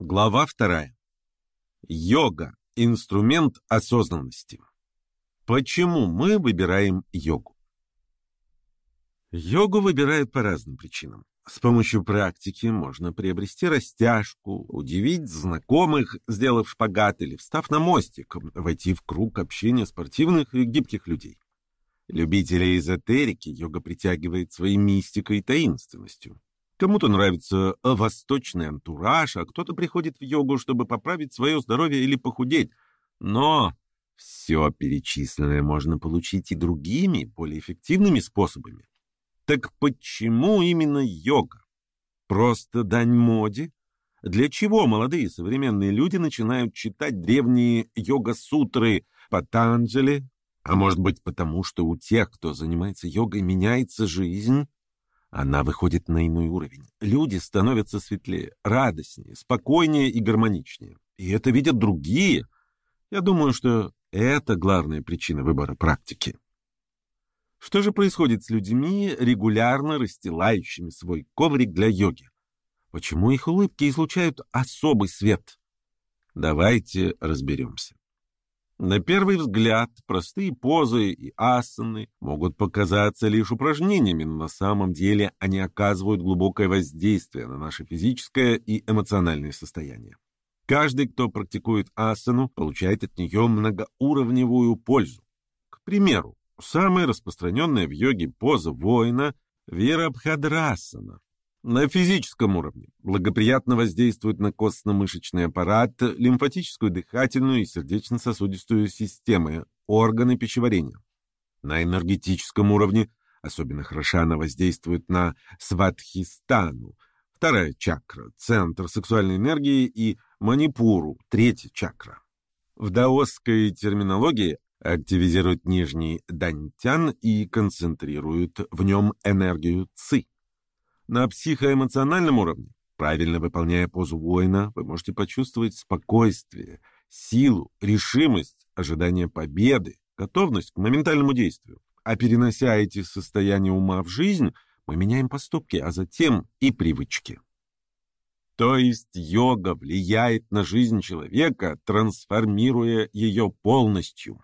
Глава 2. Йога – инструмент осознанности. Почему мы выбираем йогу? Йогу выбирают по разным причинам. С помощью практики можно приобрести растяжку, удивить знакомых, сделав шпагат или встав на мостик, войти в круг общения спортивных и гибких людей. Любителей эзотерики йога притягивает своей мистикой и таинственностью. Кому-то нравится восточный антураж, а кто-то приходит в йогу, чтобы поправить свое здоровье или похудеть. Но все перечисленное можно получить и другими, более эффективными способами. Так почему именно йога? Просто дань моде? Для чего молодые современные люди начинают читать древние йога-сутры Патанджали? А может быть потому, что у тех, кто занимается йогой, меняется жизнь? Она выходит на иной уровень. Люди становятся светлее, радостнее, спокойнее и гармоничнее. И это видят другие. Я думаю, что это главная причина выбора практики. Что же происходит с людьми, регулярно расстилающими свой коврик для йоги? Почему их улыбки излучают особый свет? Давайте разберемся. На первый взгляд, простые позы и асаны могут показаться лишь упражнениями, но на самом деле они оказывают глубокое воздействие на наше физическое и эмоциональное состояние. Каждый, кто практикует асану, получает от нее многоуровневую пользу. К примеру, самая распространенная в йоге поза воина – вирабхадрасана. На физическом уровне благоприятно воздействует на костно-мышечный аппарат, лимфатическую, дыхательную и сердечно-сосудистую системы, органы пищеварения. На энергетическом уровне особенно хороша она воздействует на свадхистану, вторая чакра, центр сексуальной энергии, и манипуру, третья чакра. В даосской терминологии активизирует нижний даньтян и концентрирует в нем энергию ци. На психоэмоциональном уровне, правильно выполняя позу воина, вы можете почувствовать спокойствие, силу, решимость, ожидание победы, готовность к моментальному действию. А перенося эти состояния ума в жизнь, мы меняем поступки, а затем и привычки. То есть йога влияет на жизнь человека, трансформируя ее полностью.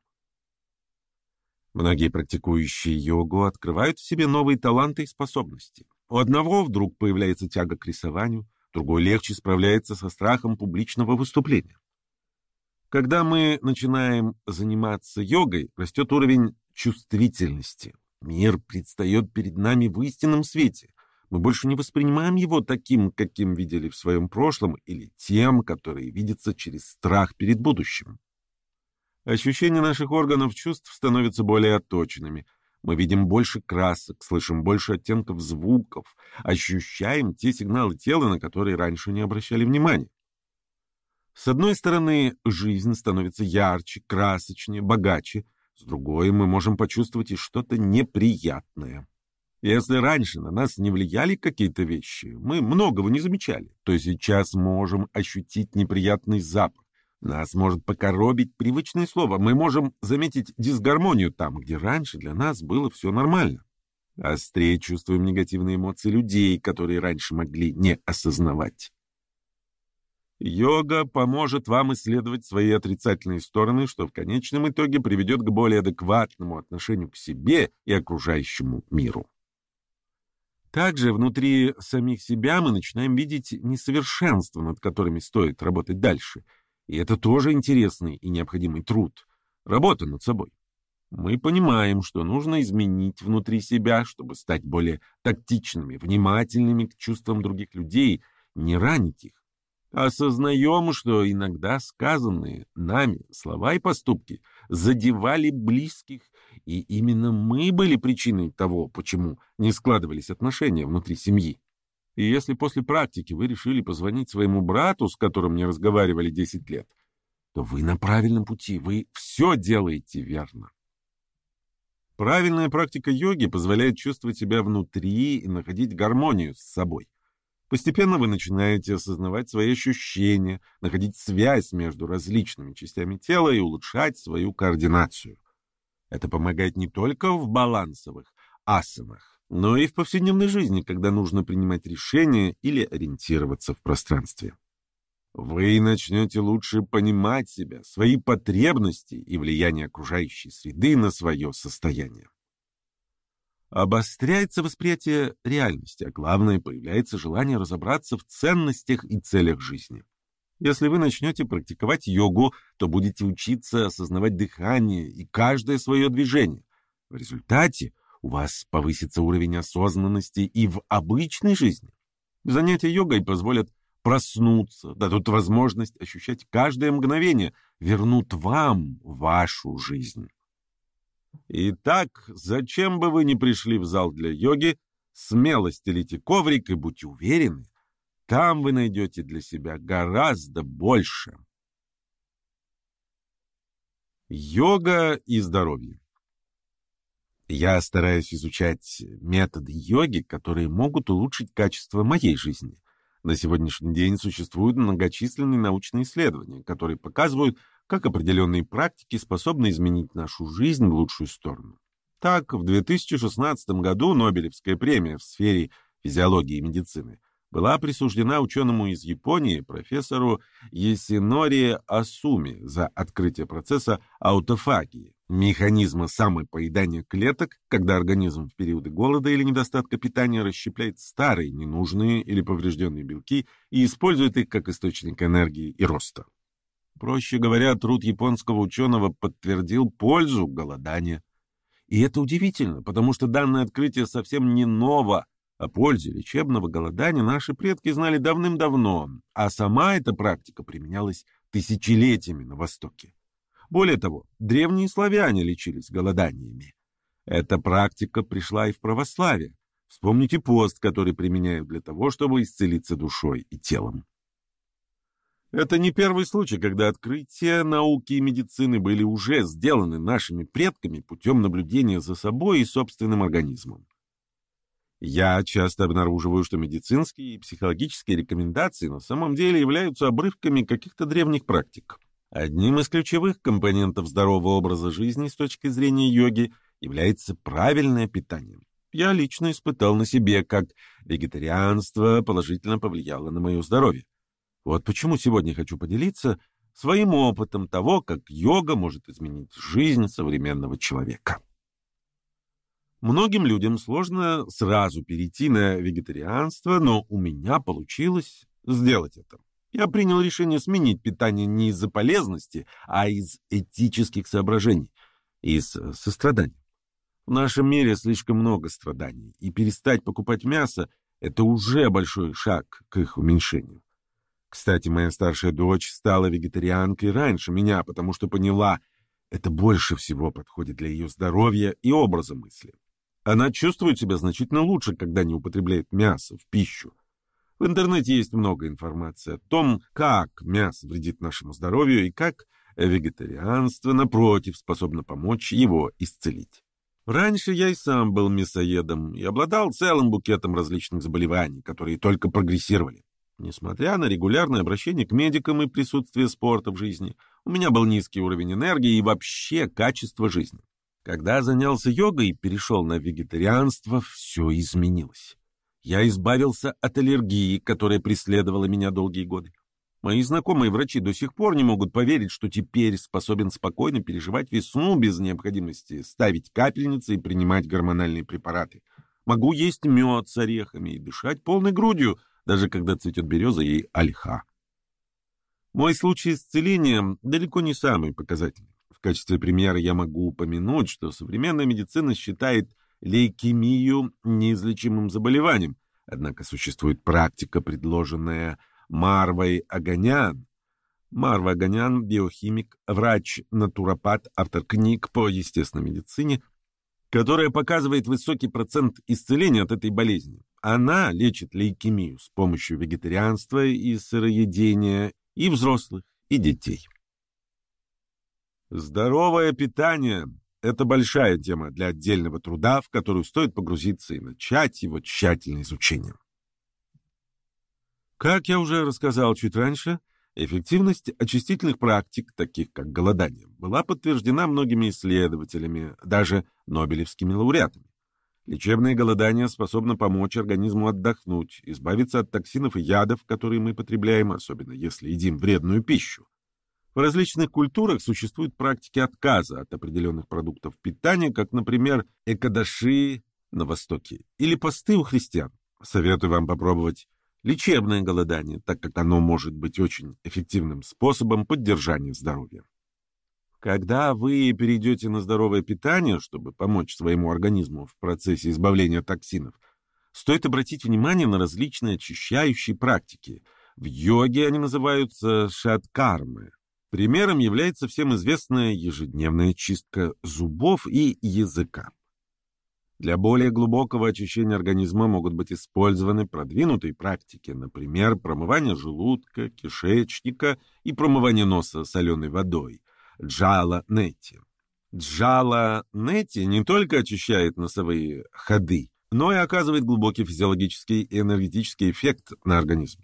Многие практикующие йогу открывают в себе новые таланты и способности. У одного вдруг появляется тяга к рисованию, другой легче справляется со страхом публичного выступления. Когда мы начинаем заниматься йогой, растет уровень чувствительности. Мир предстает перед нами в истинном свете. Мы больше не воспринимаем его таким, каким видели в своем прошлом, или тем, который видится через страх перед будущим. Ощущения наших органов чувств становятся более отточенными. Мы видим больше красок, слышим больше оттенков звуков, ощущаем те сигналы тела, на которые раньше не обращали внимания. С одной стороны, жизнь становится ярче, красочнее, богаче. С другой, мы можем почувствовать и что-то неприятное. Если раньше на нас не влияли какие-то вещи, мы многого не замечали, то сейчас можем ощутить неприятный запах. Нас может покоробить привычное слово. Мы можем заметить дисгармонию там, где раньше для нас было все нормально. Острее чувствуем негативные эмоции людей, которые раньше могли не осознавать. Йога поможет вам исследовать свои отрицательные стороны, что в конечном итоге приведет к более адекватному отношению к себе и окружающему миру. Также внутри самих себя мы начинаем видеть несовершенства, над которыми стоит работать дальше. И это тоже интересный и необходимый труд. Работа над собой. Мы понимаем, что нужно изменить внутри себя, чтобы стать более тактичными, внимательными к чувствам других людей, не ранить их. Осознаем, что иногда сказанные нами слова и поступки задевали близких, и именно мы были причиной того, почему не складывались отношения внутри семьи. И если после практики вы решили позвонить своему брату, с которым не разговаривали 10 лет, то вы на правильном пути, вы все делаете верно. Правильная практика йоги позволяет чувствовать себя внутри и находить гармонию с собой. Постепенно вы начинаете осознавать свои ощущения, находить связь между различными частями тела и улучшать свою координацию. Это помогает не только в балансовых асанах, но и в повседневной жизни, когда нужно принимать решения или ориентироваться в пространстве. Вы начнете лучше понимать себя, свои потребности и влияние окружающей среды на свое состояние. Обостряется восприятие реальности, а главное, появляется желание разобраться в ценностях и целях жизни. Если вы начнете практиковать йогу, то будете учиться осознавать дыхание и каждое свое движение. В результате у вас повысится уровень осознанности и в обычной жизни. Занятия йогой позволят проснуться, дадут возможность ощущать каждое мгновение, вернут вам вашу жизнь. Итак, зачем бы вы ни пришли в зал для йоги, смело стелите коврик и будьте уверены, там вы найдете для себя гораздо больше. Йога и здоровье. Я стараюсь изучать методы йоги, которые могут улучшить качество моей жизни. На сегодняшний день существуют многочисленные научные исследования, которые показывают, как определенные практики способны изменить нашу жизнь в лучшую сторону. Так, в 2016 году Нобелевская премия в сфере физиологии и медицины была присуждена ученому из Японии, профессору Ясинори Асуми, за открытие процесса аутофагии, механизма самопоедания клеток, когда организм в периоды голода или недостатка питания расщепляет старые, ненужные или поврежденные белки и использует их как источник энергии и роста. Проще говоря, труд японского ученого подтвердил пользу голодания. И это удивительно, потому что данное открытие совсем не ново. О пользе лечебного голодания наши предки знали давным-давно, а сама эта практика применялась тысячелетиями на Востоке. Более того, древние славяне лечились голоданиями. Эта практика пришла и в православие. Вспомните пост, который применяют для того, чтобы исцелиться душой и телом. Это не первый случай, когда открытия науки и медицины были уже сделаны нашими предками путем наблюдения за собой и собственным организмом. Я часто обнаруживаю, что медицинские и психологические рекомендации на самом деле являются обрывками каких-то древних практик. Одним из ключевых компонентов здорового образа жизни с точки зрения йоги является правильное питание. Я лично испытал на себе, как вегетарианство положительно повлияло на мое здоровье. Вот почему сегодня хочу поделиться своим опытом того, как йога может изменить жизнь современного человека. Многим людям сложно сразу перейти на вегетарианство, но у меня получилось сделать это. Я принял решение сменить питание не из-за полезности, а из этических соображений, из сострадания. В нашем мире слишком много страданий, и перестать покупать мясо – это уже большой шаг к их уменьшению. Кстати, моя старшая дочь стала вегетарианкой раньше меня, потому что поняла, это больше всего подходит для ее здоровья и образа мысли. Она чувствует себя значительно лучше, когда не употребляет мясо в пищу. В интернете есть много информации о том, как мясо вредит нашему здоровью и как вегетарианство, напротив, способно помочь его исцелить. Раньше я и сам был мясоедом и обладал целым букетом различных заболеваний, которые только прогрессировали. Несмотря на регулярное обращение к медикам и присутствие спорта в жизни, у меня был низкий уровень энергии и вообще качество жизни. Когда занялся йогой и перешел на вегетарианство, все изменилось. Я избавился от аллергии, которая преследовала меня долгие годы. Мои знакомые врачи до сих пор не могут поверить, что теперь способен спокойно переживать весну без необходимости ставить капельницы и принимать гормональные препараты. Могу есть мед с орехами и дышать полной грудью, даже когда цветет береза и ольха. Мой случай исцеления далеко не самый показательный. В качестве примера я могу упомянуть, что современная медицина считает лейкемию неизлечимым заболеванием, однако существует практика, предложенная Марвой Аганян. Марва Аганян – биохимик, врач, натуропат, автор книг по естественной медицине, которая показывает высокий процент исцеления от этой болезни. Она лечит лейкемию с помощью вегетарианства и сыроедения и взрослых, и детей. Здоровое питание – это большая тема для отдельного труда, в которую стоит погрузиться и начать его тщательное изучение. Как я уже рассказал чуть раньше, эффективность очистительных практик, таких как голодание, была подтверждена многими исследователями, даже нобелевскими лауреатами. Лечебное голодание способно помочь организму отдохнуть, избавиться от токсинов и ядов, которые мы потребляем, особенно если едим вредную пищу. В различных культурах существуют практики отказа от определенных продуктов питания, как, например, экадаши на Востоке или посты у христиан. Советую вам попробовать лечебное голодание, так как оно может быть очень эффективным способом поддержания здоровья. Когда вы перейдете на здоровое питание, чтобы помочь своему организму в процессе избавления от токсинов, стоит обратить внимание на различные очищающие практики. В йоге они называются шаткармы. Примером является всем известная ежедневная чистка зубов и языка. Для более глубокого очищения организма могут быть использованы продвинутые практики, например, промывание желудка, кишечника и промывание носа соленой водой. Джала-нети. Джала-нети не только очищает носовые ходы, но и оказывает глубокий физиологический и энергетический эффект на организм.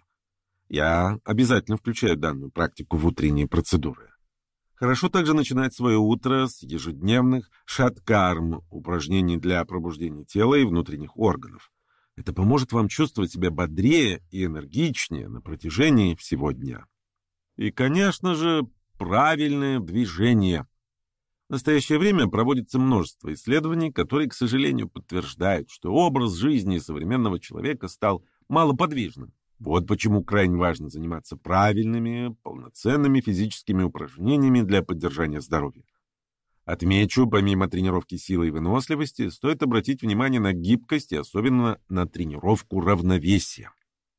Я обязательно включаю данную практику в утренние процедуры. Хорошо также начинать свое утро с ежедневных шаткарм, упражнений для пробуждения тела и внутренних органов. Это поможет вам чувствовать себя бодрее и энергичнее на протяжении всего дня. И, конечно же, правильное движение. В настоящее время проводится множество исследований, которые, к сожалению, подтверждают, что образ жизни современного человека стал малоподвижным. Вот почему крайне важно заниматься правильными, полноценными физическими упражнениями для поддержания здоровья. Отмечу, помимо тренировки силы и выносливости, стоит обратить внимание на гибкость и особенно на тренировку равновесия.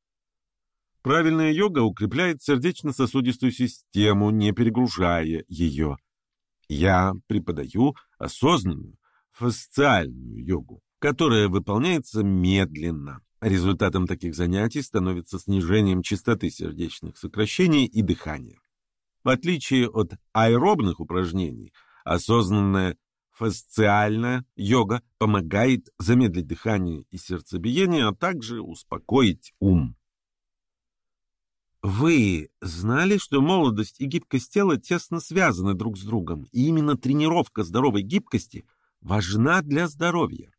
Правильная йога укрепляет сердечно-сосудистую систему, не перегружая ее. Я преподаю осознанную, фасциальную йогу, которая выполняется медленно. Результатом таких занятий становится снижением частоты сердечных сокращений и дыхания. В отличие от аэробных упражнений, осознанная фасциальная йога помогает замедлить дыхание и сердцебиение, а также успокоить ум. Вы знали, что молодость и гибкость тела тесно связаны друг с другом, и именно тренировка здоровой гибкости важна для здоровья?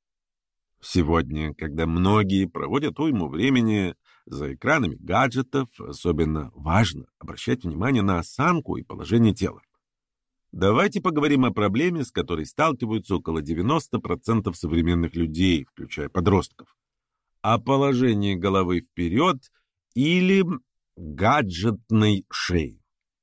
Сегодня, когда многие проводят уйму времени за экранами гаджетов, особенно важно обращать внимание на осанку и положение тела. Давайте поговорим о проблеме, с которой сталкиваются около 90% современных людей, включая подростков. О положении головы вперед или гаджетной шеи.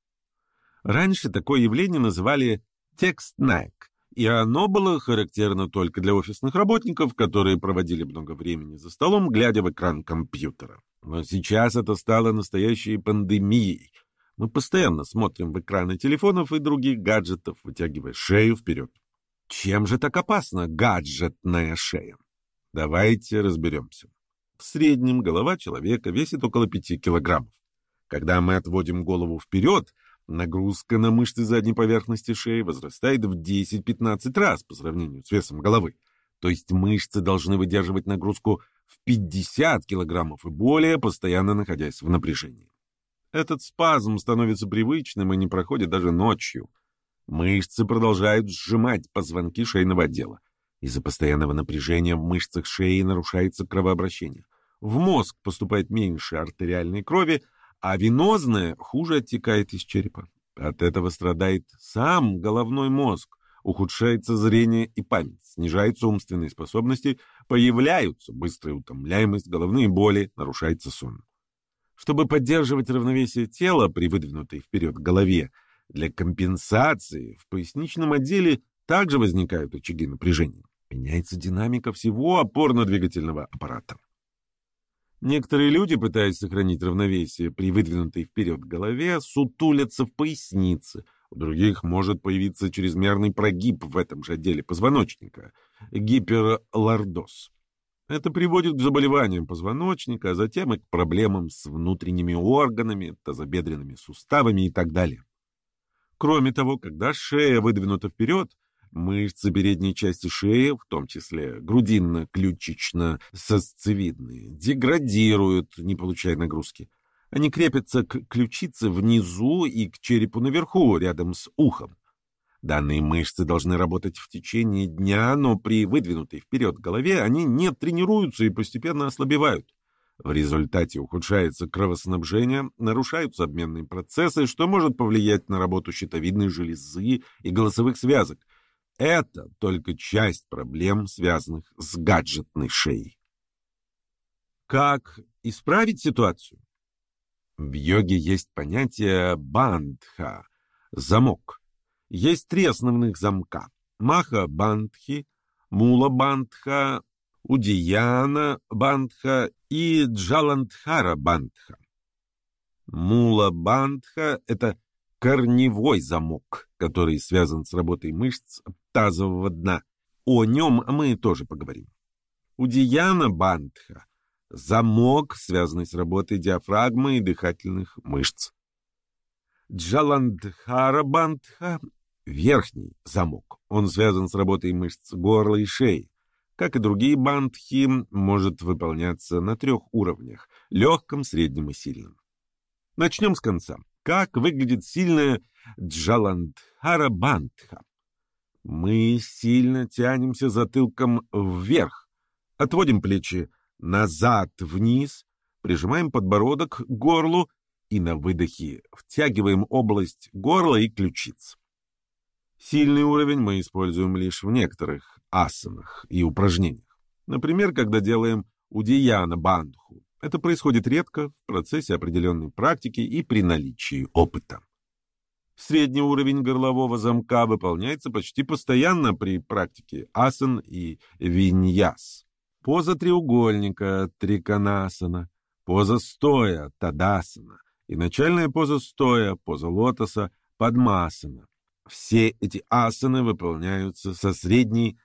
Раньше такое явление называли «текст-нек», и оно было характерно только для офисных работников, которые проводили много времени за столом, глядя в экран компьютера. Но сейчас это стало настоящей пандемией. Мы постоянно смотрим в экраны телефонов и других гаджетов, вытягивая шею вперед. Чем же так опасна гаджетная шея? Давайте разберемся. В среднем голова человека весит около 5 килограммов. Когда мы отводим голову вперед, нагрузка на мышцы задней поверхности шеи возрастает в 10-15 раз по сравнению с весом головы. То есть мышцы должны выдерживать нагрузку в 50 килограммов и более, постоянно находясь в напряжении. Этот спазм становится привычным и не проходит даже ночью. Мышцы продолжают сжимать позвонки шейного отдела. Из-за постоянного напряжения в мышцах шеи нарушается кровообращение. В мозг поступает меньше артериальной крови, а венозная хуже оттекает из черепа. От этого страдает сам головной мозг, ухудшается зрение и память, снижаются умственные способности, появляются быстрая утомляемость, головные боли, нарушается сон. Чтобы поддерживать равновесие тела при выдвинутой вперед голове, для компенсации в поясничном отделе также возникают очаги напряжения. Меняется динамика всего опорно-двигательного аппарата. Некоторые люди, пытаясь сохранить равновесие при выдвинутой вперед голове, сутулятся в пояснице. У других может появиться чрезмерный прогиб в этом же отделе позвоночника – гиперлордоз. Это приводит к заболеваниям позвоночника, а затем и к проблемам с внутренними органами, тазобедренными суставами и так далее. Кроме того, когда шея выдвинута вперед, мышцы передней части шеи, в том числе грудинно-ключично-сосцевидные, деградируют, не получая нагрузки. Они крепятся к ключице внизу и к черепу наверху, рядом с ухом. Данные мышцы должны работать в течение дня, но при выдвинутой вперед голове они не тренируются и постепенно ослабевают. В результате ухудшается кровоснабжение, нарушаются обменные процессы, что может повлиять на работу щитовидной железы и голосовых связок. Это только часть проблем, связанных с гаджетной шеей. Как исправить ситуацию? В йоге есть понятие бандха – замок. Есть 3 основных замка – маха-бандхи, мула-бандха, удияна-бандха и джаландхара-бандха. Мула-бандха – это корневой замок, который связан с работой мышц тазового дна. О нем мы тоже поговорим. Удияна-бандха – замок, связанный с работой диафрагмы и дыхательных мышц. Джаландхара-бандха – верхний замок. Он связан с работой мышц горла и шеи. Как и другие бандхи, может выполняться на 3 уровнях – легком, среднем и сильном. Начнем с конца. Как выглядит сильная джаландхара-бандха? Мы сильно тянемся затылком вверх, отводим плечи назад вниз, прижимаем подбородок к горлу и на выдохе втягиваем область горла и ключиц. Сильный уровень мы используем лишь в некоторых асанах и упражнениях. Например, когда делаем удияна-бандху. Это происходит редко, в процессе определенной практики и при наличии опыта. Средний уровень горлового замка выполняется почти постоянно при практике асан и виньяс. Поза треугольника – триконасана, поза стоя – тадасана и начальная поза стоя, поза лотоса – падмасана. Все эти асаны выполняются со средней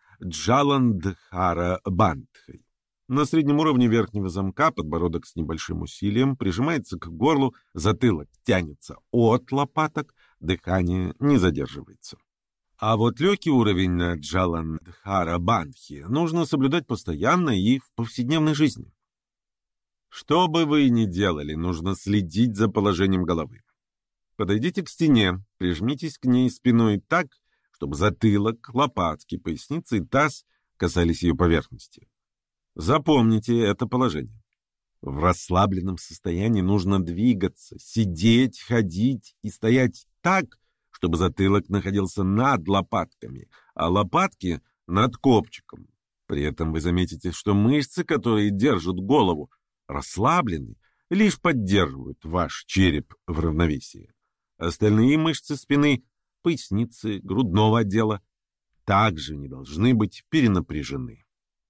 джаландхара-бандхой. На среднем уровне верхнего замка подбородок с небольшим усилием прижимается к горлу, затылок тянется от лопаток, дыхание не задерживается. А вот легкий уровень на джаландхара-бандхе нужно соблюдать постоянно и в повседневной жизни. Что бы вы ни делали, нужно следить за положением головы. Подойдите к стене, прижмитесь к ней спиной так, чтобы затылок, лопатки, поясница и таз касались ее поверхности. Запомните это положение. В расслабленном состоянии нужно двигаться, сидеть, ходить и стоять так, чтобы затылок находился над лопатками, а лопатки над копчиком. При этом вы заметите, что мышцы, которые держат голову, расслаблены, лишь поддерживают ваш череп в равновесии. Остальные мышцы спины, поясницы, грудного отдела также не должны быть перенапряжены.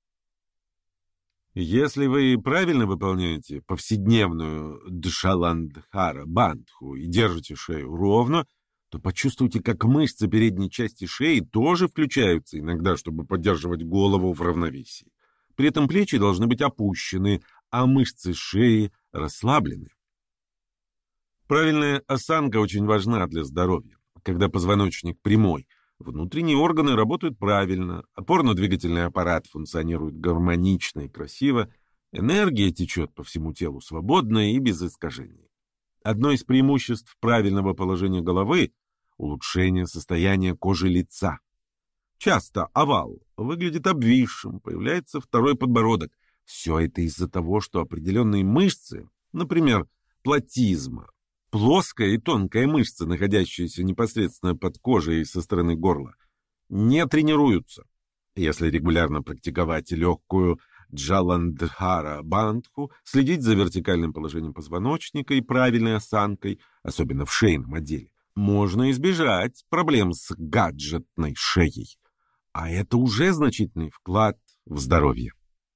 Если вы правильно выполняете повседневную джаландхара-бандху и держите шею ровно, то почувствуйте, как мышцы передней части шеи тоже включаются иногда, чтобы поддерживать голову в равновесии. При этом плечи должны быть опущены, а мышцы шеи расслаблены. Правильная осанка очень важна для здоровья. Когда позвоночник прямой, внутренние органы работают правильно, опорно-двигательный аппарат функционирует гармонично и красиво, энергия течет по всему телу свободно и без искажений. Одно из преимуществ правильного положения головы – улучшение состояния кожи лица. Часто овал выглядит обвисшим, появляется второй подбородок. Все это из-за того, что определенные мышцы, например, платизма, плоская и тонкая мышца, находящаяся непосредственно под кожей со стороны горла, не тренируются. Если регулярно практиковать легкую джаландхара-бандху, следить за вертикальным положением позвоночника и правильной осанкой, особенно в шейном отделе, можно избежать проблем с гаджетной шеей. А это уже значительный вклад в здоровье.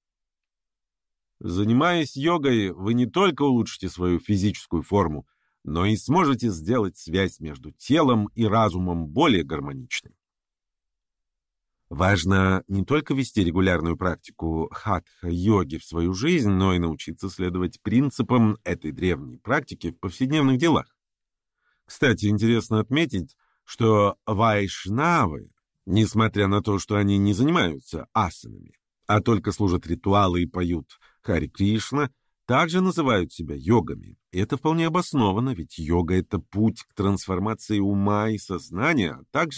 Занимаясь йогой, вы не только улучшите свою физическую форму, но и сможете сделать связь между телом и разумом более гармоничной. Важно не только вести регулярную практику хатха-йоги в свою жизнь, но и научиться следовать принципам этой древней практики в повседневных делах. Кстати, интересно отметить, что вайшнавы, несмотря на то, что они не занимаются асанами, а только служат ритуалы и поют Хари Кришна, также называют себя йогами. И это вполне обосновано, ведь йога — это путь к трансформации ума и сознания, а также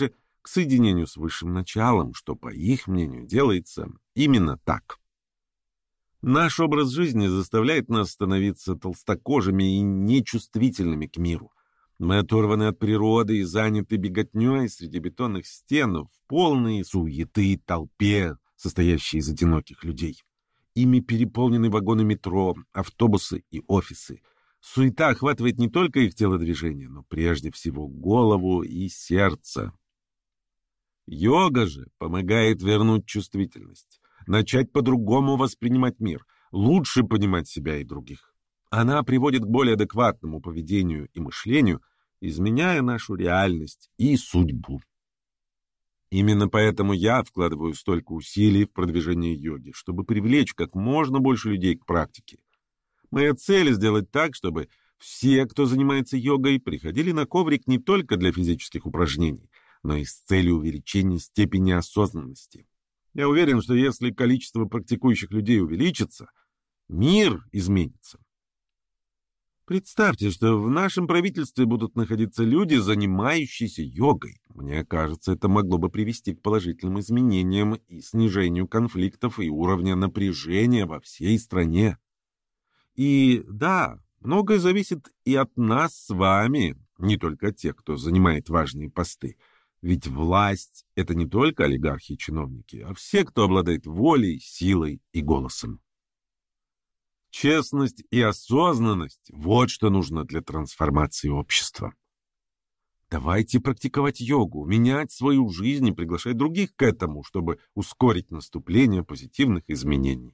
к соединению с высшим началом, что, по их мнению, делается именно так. Наш образ жизни заставляет нас становиться толстокожими и нечувствительными к миру. Мы оторваны от природы и заняты беготней среди бетонных стен в полной суеты толпе, состоящей из одиноких людей. Ими переполнены вагоны метро, автобусы и офисы. Суета охватывает не только их телодвижение, но прежде всего голову и сердце. Йога же помогает вернуть чувствительность, начать по-другому воспринимать мир, лучше понимать себя и других. Она приводит к более адекватному поведению и мышлению, изменяя нашу реальность и судьбу. Именно поэтому я вкладываю столько усилий в продвижение йоги, чтобы привлечь как можно больше людей к практике. Моя цель — сделать так, чтобы все, кто занимается йогой, приходили на коврик не только для физических упражнений, но и с целью увеличения степени осознанности. Я уверен, что если количество практикующих людей увеличится, мир изменится. Представьте, что в нашем правительстве будут находиться люди, занимающиеся йогой. Мне кажется, это могло бы привести к положительным изменениям и снижению конфликтов и уровня напряжения во всей стране. И да, многое зависит и от нас с вами, не только от тех, кто занимает важные посты. Ведь власть — это не только олигархи и чиновники, а все, кто обладает волей, силой и голосом. Честность и осознанность — вот что нужно для трансформации общества. Давайте практиковать йогу, менять свою жизнь и приглашать других к этому, чтобы ускорить наступление позитивных изменений.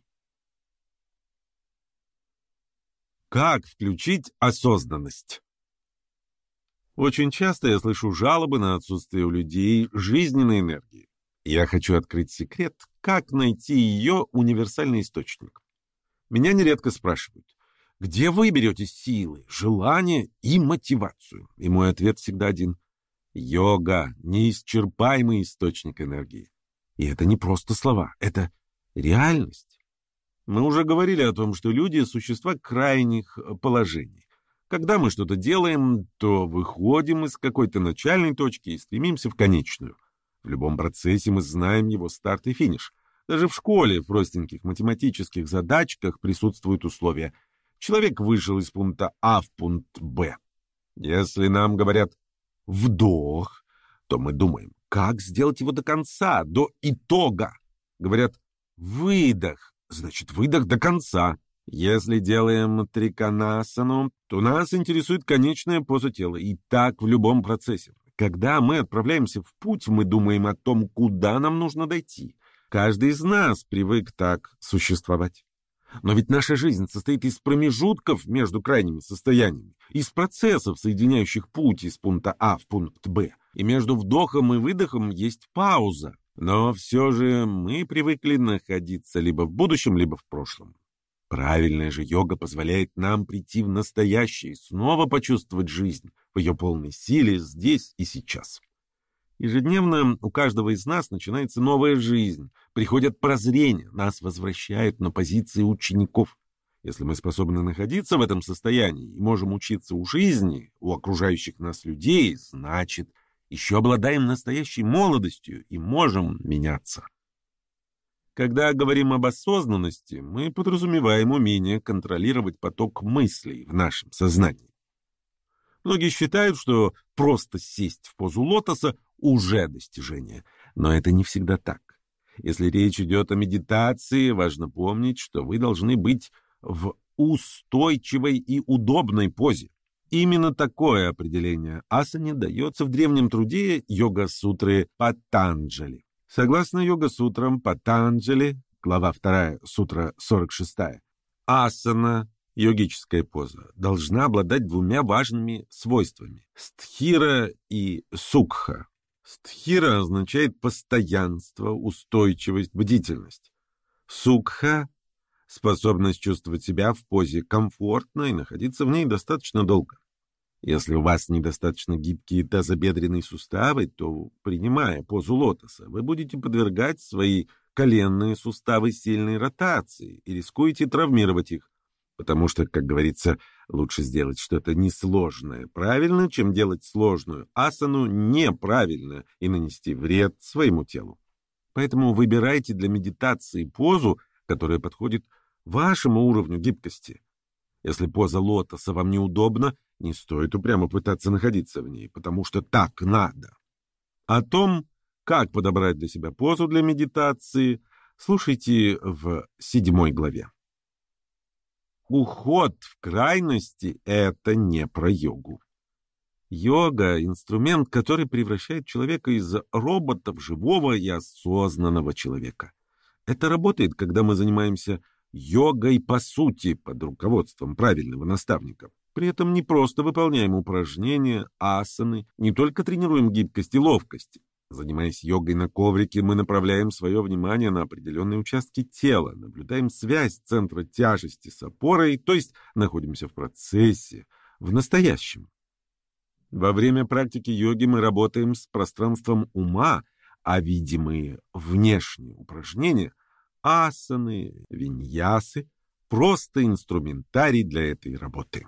Как включить осознанность? Очень часто я слышу жалобы на отсутствие у людей жизненной энергии. Я хочу открыть секрет, как найти ее универсальный источник. Меня нередко спрашивают, где вы берете силы, желание и мотивацию? И мой ответ всегда один. Йога — неисчерпаемый источник энергии. И это не просто слова, это реальность. Мы уже говорили о том, что люди — существа крайних положений. Когда мы что-то делаем, то выходим из какой-то начальной точки и стремимся в конечную. В любом процессе мы знаем его старт и финиш. Даже в школе в простеньких математических задачках присутствуют условия. Человек вышел из пункта А в пункт Б. Если нам говорят «вдох», то мы думаем, как сделать его до конца, до итога. Говорят «выдох», значит выдох до конца. Если делаем триконасану, то нас интересует конечная поза тела. И так в любом процессе. Когда мы отправляемся в путь, мы думаем о том, куда нам нужно дойти. Каждый из нас привык так существовать. Но ведь наша жизнь состоит из промежутков между крайними состояниями, из процессов, соединяющих путь из пункта А в пункт Б. И между вдохом и выдохом есть пауза. Но все же мы привыкли находиться либо в будущем, либо в прошлом. Правильная же йога позволяет нам прийти в настоящее и снова почувствовать жизнь в ее полной силе здесь и сейчас. Ежедневно у каждого из нас начинается новая жизнь, приходят прозрения, нас возвращают на позиции учеников. Если мы способны находиться в этом состоянии и можем учиться у жизни, у окружающих нас людей, значит, еще обладаем настоящей молодостью и можем меняться. Когда говорим об осознанности, мы подразумеваем умение контролировать поток мыслей в нашем сознании. Многие считают, что просто сесть в позу лотоса уже достижение, но это не всегда так. Если речь идет о медитации, важно помнить, что вы должны быть в устойчивой и удобной позе. Именно такое определение асане дается в древнем труде йога-сутры Патанджали. Согласно йога-сутрам Патанджали, глава 2, сутра 46, асана, йогическая поза, должна обладать двумя важными свойствами – стхира и сукха. Стхира означает постоянство, устойчивость, бдительность. Сукха – способность чувствовать себя в позе комфортно и находиться в ней достаточно долго. Если у вас недостаточно гибкие тазобедренные суставы, то, принимая позу лотоса, вы будете подвергать свои коленные суставы сильной ротации и рискуете травмировать их, потому что, как говорится, Лучше сделать что-то несложное правильно, чем делать сложную асану неправильно и нанести вред своему телу. Поэтому выбирайте для медитации позу, которая подходит вашему уровню гибкости. Если поза лотоса вам неудобна, не стоит упрямо пытаться находиться в ней, потому что так надо. О том, как подобрать для себя позу для медитации, слушайте в 7 главе. Уход в крайности – это не про йогу. Йога – инструмент, который превращает человека из робота в живого и осознанного человека. Это работает, когда мы занимаемся йогой по сути, под руководством правильного наставника. При этом не просто выполняем упражнения, асаны, не только тренируем гибкость и ловкость. Занимаясь йогой на коврике, мы направляем свое внимание на определенные участки тела, наблюдаем связь центра тяжести с опорой, то есть находимся в процессе, в настоящем. Во время практики йоги мы работаем с пространством ума, а видимые внешние упражнения – асаны, виньясы – просто инструментарий для этой работы.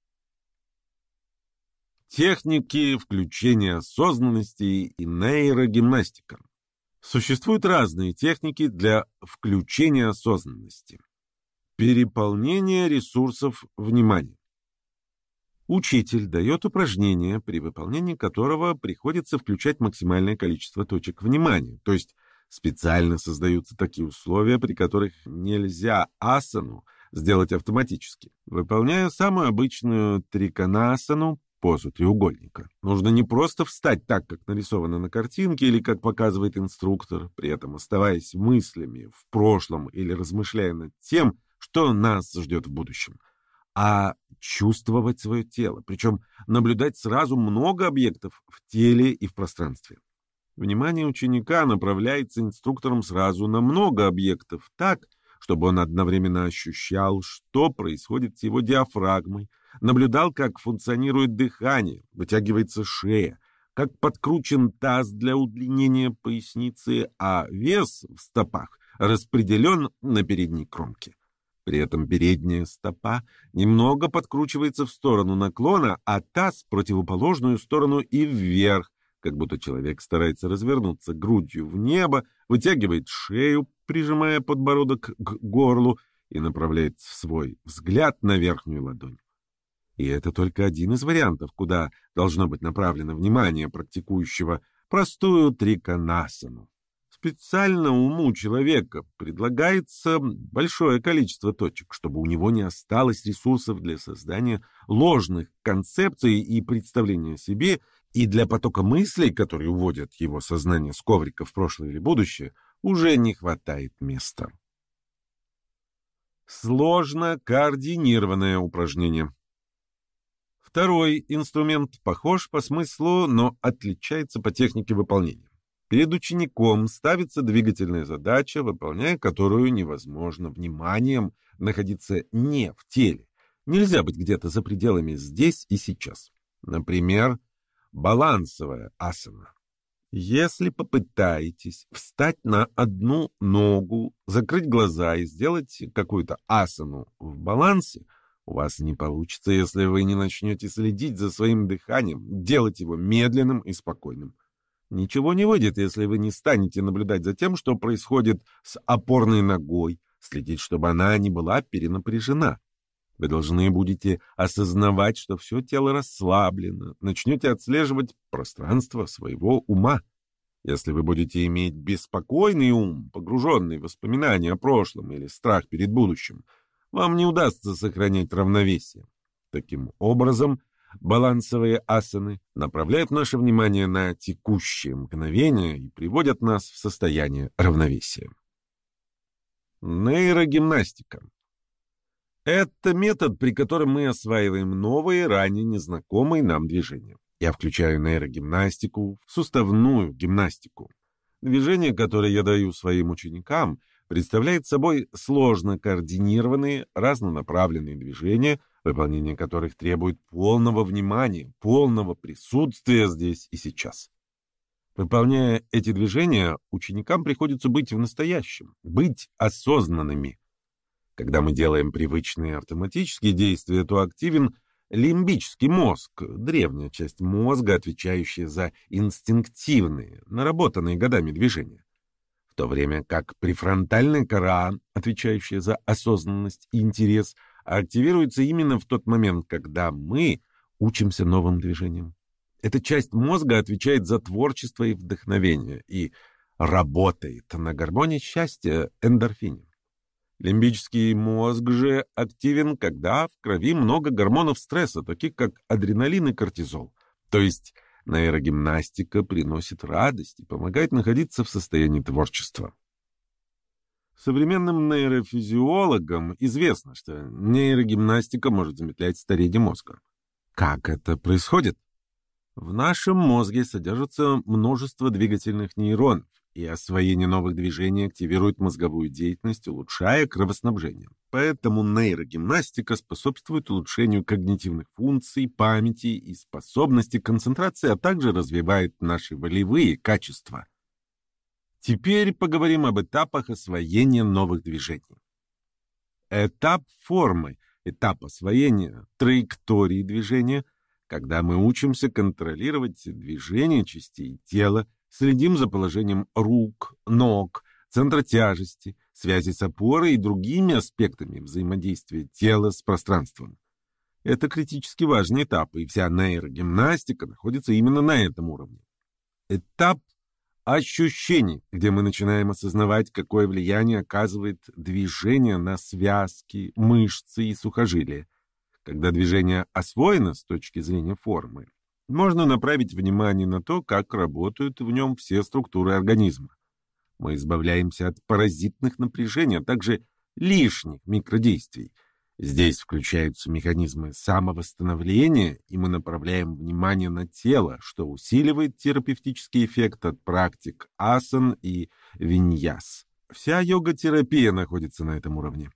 Техники включения осознанности и нейрогимнастика. Существуют разные техники для включения осознанности. Переполнение ресурсов внимания. Учитель дает упражнение, при выполнении которого приходится включать максимальное количество точек внимания, то есть специально создаются такие условия, при которых нельзя асану сделать автоматически. Выполняя самую обычную триконасану, позу треугольника, нужно не просто встать так, как нарисовано на картинке или как показывает инструктор, при этом оставаясь мыслями в прошлом или размышляя над тем, что нас ждет в будущем, а чувствовать свое тело, причем наблюдать сразу много объектов в теле и в пространстве. Внимание ученика направляется инструктором сразу на много объектов так, чтобы он одновременно ощущал, что происходит с его диафрагмой, наблюдал, как функционирует дыхание, вытягивается шея, как подкручен таз для удлинения поясницы, а вес в стопах распределен на передней кромке. При этом передняя стопа немного подкручивается в сторону наклона, а таз в противоположную сторону и вверх, как будто человек старается развернуться грудью в небо, вытягивает шею, прижимая подбородок к горлу и направляет свой взгляд на верхнюю ладонь. И это только один из вариантов, куда должно быть направлено внимание практикующего простую триконасану. Специально уму человека предлагается большое количество точек, чтобы у него не осталось ресурсов для создания ложных концепций и представления о себе, и для потока мыслей, которые уводят его сознание с коврика в прошлое или будущее, уже не хватает места. Сложно координированное упражнение. Второй инструмент похож по смыслу, но отличается по технике выполнения. Перед учеником ставится двигательная задача, выполняя которую невозможно вниманием находиться не в теле. Нельзя быть где-то за пределами здесь и сейчас. Например, балансовая асана. Если попытаетесь встать на одну ногу, закрыть глаза и сделать какую-то асану в балансе, у вас не получится, если вы не начнете следить за своим дыханием, делать его медленным и спокойным. Ничего не выйдет, если вы не станете наблюдать за тем, что происходит с опорной ногой, следить, чтобы она не была перенапряжена. Вы должны будете осознавать, что все тело расслаблено, начнете отслеживать пространство своего ума. Если вы будете иметь беспокойный ум, погруженный в воспоминания о прошлом или страх перед будущим, вам не удастся сохранять равновесие. Таким образом, балансовые асаны направляют наше внимание на текущее мгновение и приводят нас в состояние равновесия. Нейрогимнастика. Это метод, при котором мы осваиваем новые, ранее незнакомые нам движения. Я включаю нейрогимнастику в суставную гимнастику. Движения, которые я даю своим ученикам, представляют собой сложно координированные, разнонаправленные движения, выполнение которых требует полного внимания, полного присутствия здесь и сейчас. Выполняя эти движения, ученикам приходится быть в настоящем, быть осознанными. Когда мы делаем привычные автоматические действия, то активен лимбический мозг, древняя часть мозга, отвечающая за инстинктивные, наработанные годами движения. В то время как префронтальная кора, отвечающая за осознанность и интерес, активируется именно в тот момент, когда мы учимся новым движениям. Эта часть мозга отвечает за творчество и вдохновение и работает на гормоне счастья эндорфине. Лимбический мозг же активен, когда в крови много гормонов стресса, таких как адреналин и кортизол. То есть нейрогимнастика приносит радость и помогает находиться в состоянии творчества. Современным нейрофизиологам известно, что нейрогимнастика может замедлять старение мозга. Как это происходит? В нашем мозге содержится множество двигательных нейронов, и освоение новых движений активирует мозговую деятельность, улучшая кровоснабжение. Поэтому нейрогимнастика способствует улучшению когнитивных функций, памяти и способности к концентрации, а также развивает наши волевые качества. Теперь поговорим об этапах освоения новых движений. Этап формы, этап освоения траектории движения, когда мы учимся контролировать движение частей тела, следим за положением рук, ног, центра тяжести, связи с опорой и другими аспектами взаимодействия тела с пространством. Это критически важный этап, и вся нейрогимнастика находится именно на этом уровне. Этап ощущений, где мы начинаем осознавать, какое влияние оказывает движение на связки, мышцы и сухожилия. Когда движение освоено с точки зрения формы, можно направить внимание на то, как работают в нем все структуры организма. Мы избавляемся от паразитных напряжений, а также лишних микродействий. Здесь включаются механизмы самовосстановления, и мы направляем внимание на тело, что усиливает терапевтический эффект от практик асан и виньяс. Вся йога-терапия находится на этом уровне.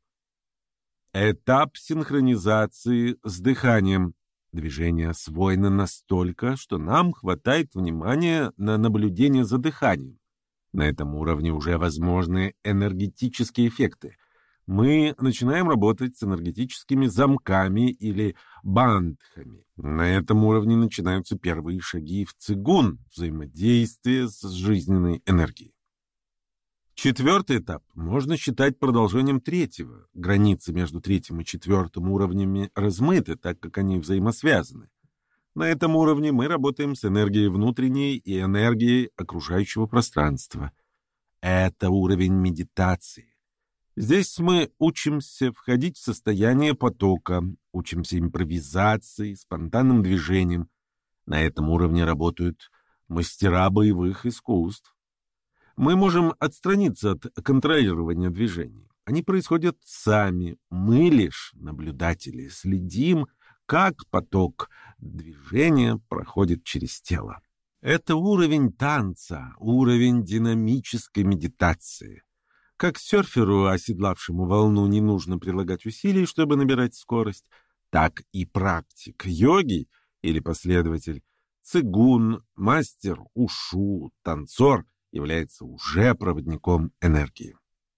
Этап синхронизации с дыханием. Движение освоено настолько, что нам хватает внимания на наблюдение за дыханием. На этом уровне уже возможны энергетические эффекты. Мы начинаем работать с энергетическими замками или бандхами. На этом уровне начинаются первые шаги в цигун, взаимодействие с жизненной энергией. Четвертый этап можно считать продолжением третьего. Границы между третьим и четвертым уровнями размыты, так как они взаимосвязаны. На этом уровне мы работаем с энергией внутренней и энергией окружающего пространства. Это уровень медитации. Здесь мы учимся входить в состояние потока, учимся импровизации, спонтанным движениям. На этом уровне работают мастера боевых искусств. Мы можем отстраниться от контролирования движений. Они происходят сами. Мы лишь наблюдатели, следим, как поток движения проходит через тело. Это уровень танца, уровень динамической медитации. Как серферу, оседлавшему волну, не нужно прилагать усилий, чтобы набирать скорость, так и практик йоги или последователь цигун, мастер ушу, танцор является уже проводником энергии.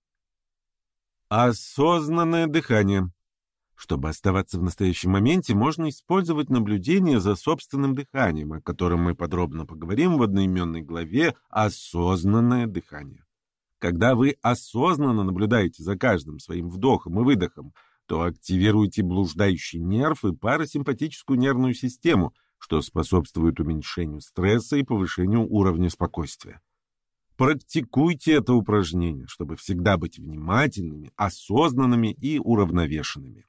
Осознанное дыхание. Чтобы оставаться в настоящем моменте, можно использовать наблюдение за собственным дыханием, о котором мы подробно поговорим в одноименной главе «Осознанное дыхание». Когда вы осознанно наблюдаете за каждым своим вдохом и выдохом, то активируете блуждающий нерв и парасимпатическую нервную систему, что способствует уменьшению стресса и повышению уровня спокойствия. Практикуйте это упражнение, чтобы всегда быть внимательными, осознанными и уравновешенными.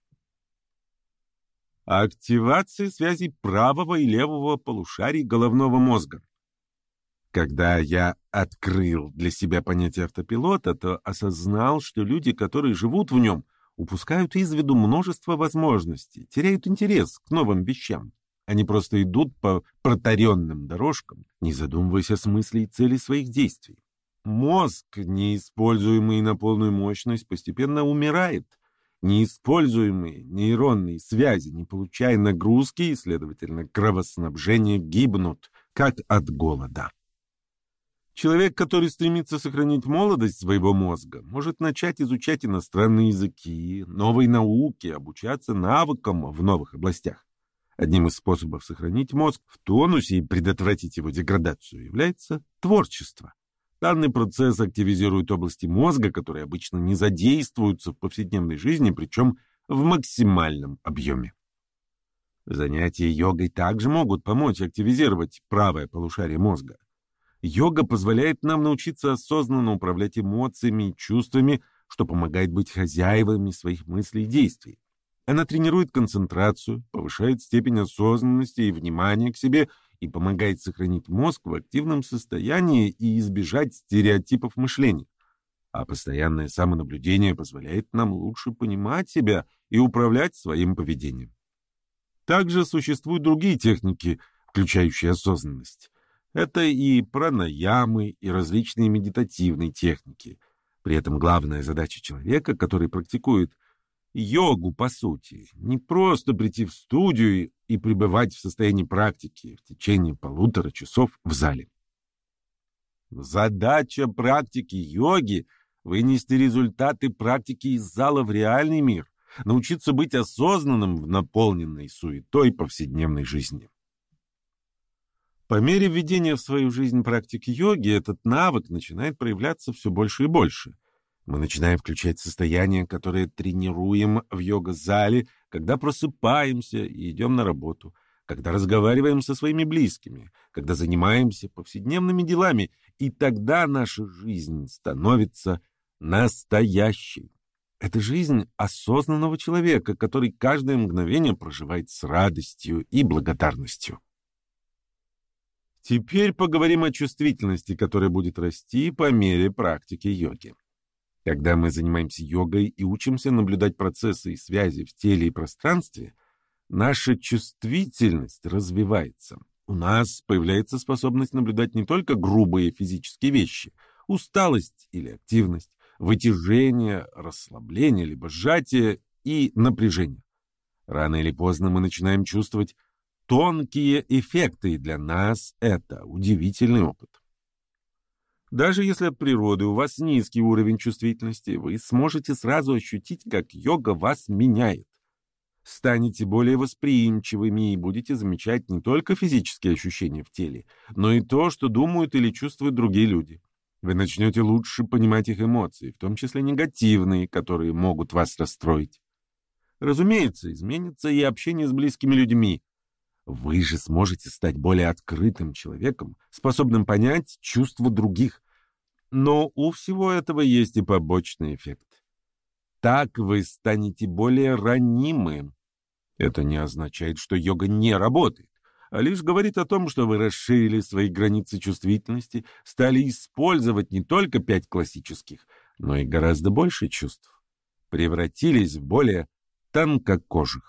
Активация связей правого и левого полушарий головного мозга. Когда я открыл для себя понятие автопилота, то осознал, что люди, которые живут в нем, упускают из виду множество возможностей, теряют интерес к новым вещам. Они просто идут по протаренным дорожкам, не задумываясь о смысле и цели своих действий. Мозг, неиспользуемый на полную мощность, постепенно умирает. Неиспользуемые нейронные связи, не получая нагрузки и, следовательно, кровоснабжение, гибнут, как от голода. Человек, который стремится сохранить молодость своего мозга, может начать изучать иностранные языки, новые науки, обучаться навыкам в новых областях. Одним из способов сохранить мозг в тонусе и предотвратить его деградацию является творчество. Данный процесс активизирует области мозга, которые обычно не задействуются в повседневной жизни, причем в максимальном объеме. Занятия йогой также могут помочь активизировать правое полушарие мозга. Йога позволяет нам научиться осознанно управлять эмоциями и чувствами, что помогает быть хозяевами своих мыслей и действий. Она тренирует концентрацию, повышает степень осознанности и внимания к себе и помогает сохранить мозг в активном состоянии и избежать стереотипов мышления. А постоянное самонаблюдение позволяет нам лучше понимать себя и управлять своим поведением. Также существуют другие техники, включающие осознанность. Это и пранаямы, и различные медитативные техники. При этом главная задача человека, который практикует йогу, по сути, не просто прийти в студию и пребывать в состоянии практики в течение 1,5 часов в зале. Задача практики йоги — вынести результаты практики из зала в реальный мир, научиться быть осознанным в наполненной суетой повседневной жизни. По мере введения в свою жизнь практики йоги этот навык начинает проявляться все больше и больше. Мы начинаем включать состояние, которое тренируем в йога-зале, когда просыпаемся и идем на работу, когда разговариваем со своими близкими, когда занимаемся повседневными делами, и тогда наша жизнь становится настоящей. Это жизнь осознанного человека, который каждое мгновение проживает с радостью и благодарностью. Теперь поговорим о чувствительности, которая будет расти по мере практики йоги. Когда мы занимаемся йогой и учимся наблюдать процессы и связи в теле и пространстве, наша чувствительность развивается. У нас появляется способность наблюдать не только грубые физические вещи, усталость или активность, вытяжение, расслабление, либо сжатие и напряжение. Рано или поздно мы начинаем чувствовать тонкие эффекты, и для нас это удивительный опыт. Даже если от природы у вас низкий уровень чувствительности, вы сможете сразу ощутить, как йога вас меняет. Станете более восприимчивыми и будете замечать не только физические ощущения в теле, но и то, что думают или чувствуют другие люди. Вы начнете лучше понимать их эмоции, в том числе негативные, которые могут вас расстроить. Разумеется, изменится и общение с близкими людьми. Вы же сможете стать более открытым человеком, способным понять чувства других. Но у всего этого есть и побочный эффект. Так вы станете более ранимым. Это не означает, что йога не работает, а лишь говорит о том, что вы расширили свои границы чувствительности, стали использовать не только 5 классических, но и гораздо больше чувств. Превратились в более тонкокожих.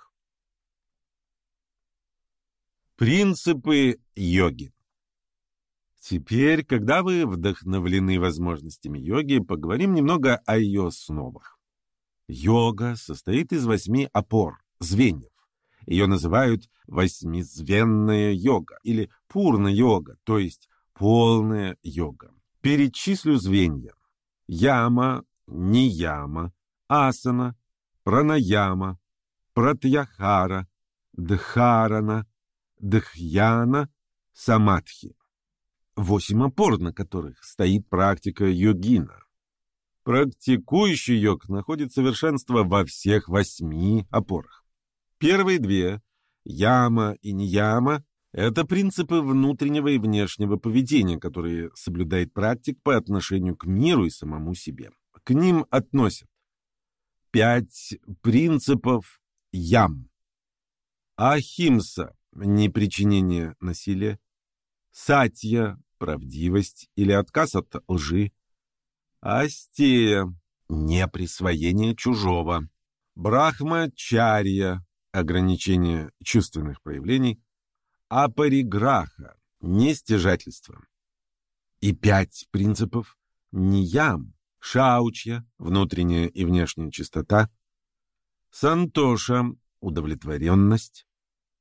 Принципы йоги. Теперь, когда вы вдохновлены возможностями йоги, поговорим немного о ее основах. Йога состоит из 8 опор, звеньев. Ее называют восьмизвенная йога или пурна-йога, то есть полная йога. Перечислю звенья. Яма, нияма, асана, пранаяма, пратьяхара, дхарана, дхьяна, самадхи. 8 опор, на которых стоит практика йогина. Практикующий йог находит совершенство во всех 8 опорах. Первые 2, яма и нияма, это принципы внутреннего и внешнего поведения, которые соблюдает практик по отношению к миру и самому себе. К ним относят 5 принципов ям. Ахимса — непричинение насилия. Сатья — правдивость или отказ от лжи. Астея — неприсвоение чужого. Брахмачарья — ограничение чувственных проявлений. Апариграха — нестяжательство. И 5 принципов ниям. Шаучья — внутренняя и внешняя чистота. Сантоша — удовлетворенность.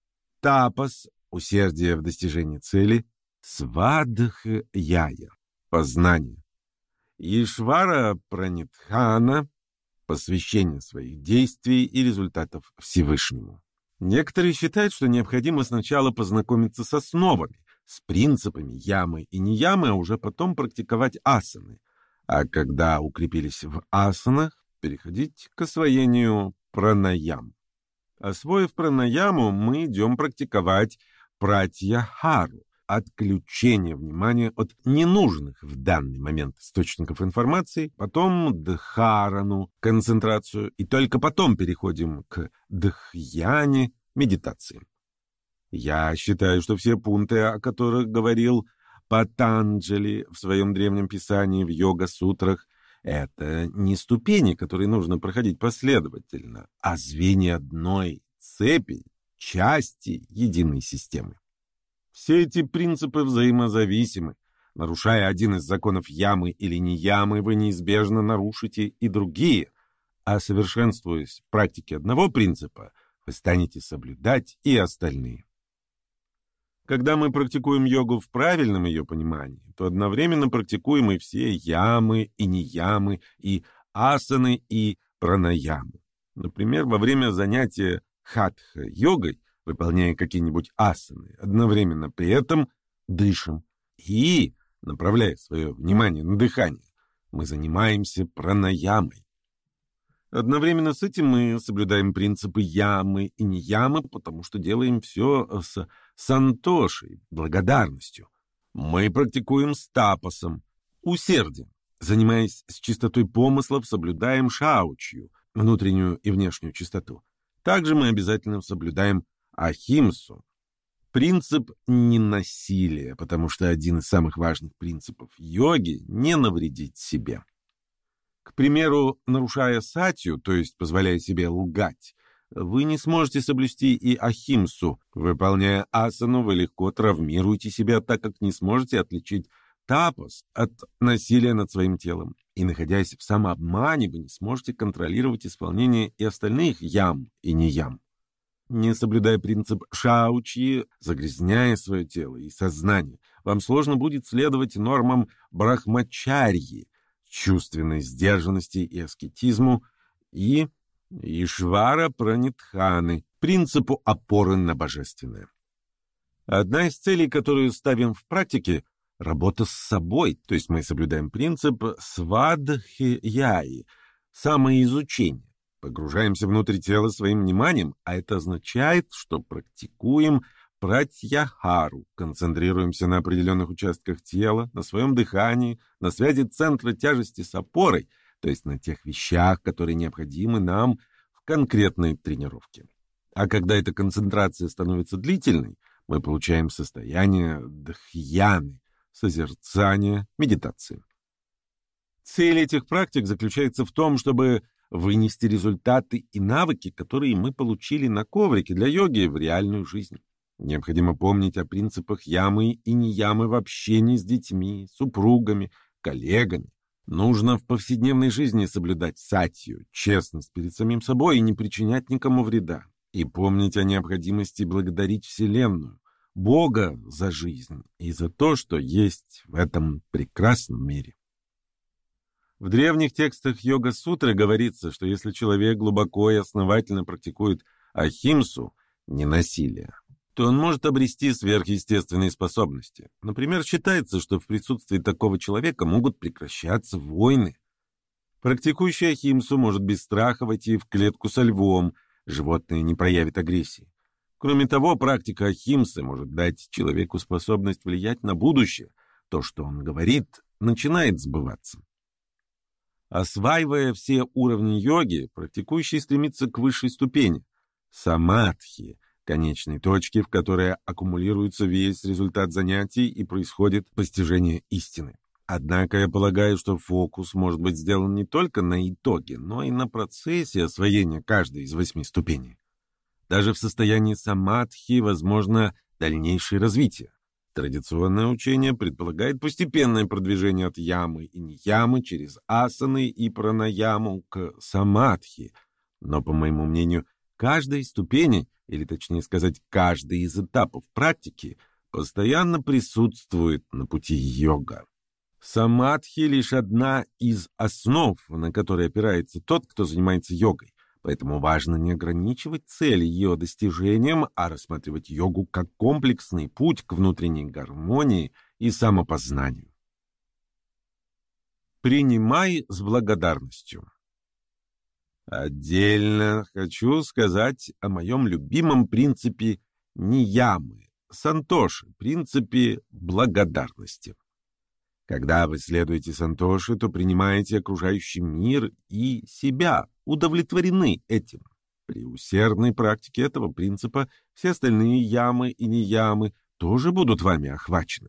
Тапас — усердие в достижении цели. Свадхяя — познание. Ишвара Пранитхана — посвящение своих действий и результатов Всевышнему. Некоторые считают, что необходимо сначала познакомиться с основами, с принципами ямы и неямы, а уже потом практиковать асаны. А когда укрепились в асанах, переходить к освоению пранаям. Освоив пранаяму, мы идем практиковать пратьяхару, отключение внимания от ненужных в данный момент источников информации, потом дхарану, концентрацию, и только потом переходим к дхьяне, медитации. Я считаю, что все пункты, о которых говорил Патанджали в своем древнем писании в йога-сутрах, это не ступени, которые нужно проходить последовательно, а звенья одной цепи, части единой системы. Все эти принципы взаимозависимы. Нарушая один из законов ямы или неямы, вы неизбежно нарушите и другие, а совершенствуясь в практике одного принципа, вы станете соблюдать и остальные. Когда мы практикуем йогу в правильном ее понимании, то одновременно практикуем и все ямы, и неямы, и асаны, и пранаямы. Например, во время занятия хатха-йогой, выполняя какие-нибудь асаны, одновременно при этом дышим и, направляя свое внимание на дыхание, мы занимаемся пранаямой. Одновременно с этим мы соблюдаем принципы ямы и неямы, потому что делаем все с сантошей, благодарностью. Мы практикуем с тапасом, усердием. Занимаясь с чистотой помыслов, соблюдаем шаучью, внутреннюю и внешнюю чистоту. Также мы обязательно соблюдаем ахимсу, принцип ненасилия, потому что один из самых важных принципов йоги — не навредить себе. К примеру, нарушая сатью, то есть позволяя себе лгать, вы не сможете соблюсти и ахимсу. Выполняя асану, вы легко травмируете себя, так как не сможете отличить тапас от насилия над своим телом. И, находясь в самообмане, вы не сможете контролировать исполнение и остальных ям и неям. Не соблюдая принцип шаучи, загрязняя свое тело и сознание, вам сложно будет следовать нормам брахмачарьи, чувственной сдержанности и аскетизму, и Ишвара Пранитханы, принципу опоры на божественное. Одна из целей, которую ставим в практике — работа с собой, то есть мы соблюдаем принцип свадхияи, самоизучение. Погружаемся внутрь тела своим вниманием, а это означает, что практикуем пратьяхару, концентрируемся на определенных участках тела, на своем дыхании, на связи центра тяжести с опорой, то есть на тех вещах, которые необходимы нам в конкретной тренировке. А когда эта концентрация становится длительной, мы получаем состояние дхьяны, созерцания, медитации. Цель этих практик заключается в том, чтобы вынести результаты и навыки, которые мы получили на коврике для йоги, в реальную жизнь. Необходимо помнить о принципах ямы и неямы в общении с детьми, супругами, коллегами. Нужно в повседневной жизни соблюдать сатью, честность перед самим собой и не причинять никому вреда. И помнить о необходимости благодарить Вселенную, Бога за жизнь и за то, что есть в этом прекрасном мире. В древних текстах йога-сутры говорится, что если человек глубоко и основательно практикует ахимсу, ненасилие, то он может обрести сверхъестественные способности. Например, считается, что в присутствии такого человека могут прекращаться войны. Практикующий ахимсу может без страха войти в клетку со львом, животное не проявит агрессии. Кроме того, практика ахимсы может дать человеку способность влиять на будущее. То, что он говорит, начинает сбываться. Осваивая все уровни йоги, практикующий стремится к высшей ступени — самадхи, конечной точки, в которой аккумулируется весь результат занятий и происходит постижение истины. Однако я полагаю, что фокус может быть сделан не только на итоге, но и на процессе освоения каждой из 8 ступеней. Даже в состоянии самадхи возможно дальнейшее развитие. Традиционное учение предполагает постепенное продвижение от ямы и неямы через асаны и пранаяму к самадхи, но, по моему мнению, каждая из ступеней, или точнее сказать, каждый из этапов практики, постоянно присутствует на пути йога. Самадхи — лишь одна из основ, на которые опирается тот, кто занимается йогой. Поэтому важно не ограничивать цели ее достижением, а рассматривать йогу как комплексный путь к внутренней гармонии и самопознанию. Принимай с благодарностью. Отдельно хочу сказать о моем любимом принципе ниямы, сантоши, принципе благодарности. Когда вы следуете сантоши, то принимаете окружающий мир и себя, удовлетворены этим. При усердной практике этого принципа все остальные ямы и неямы тоже будут вами охвачены.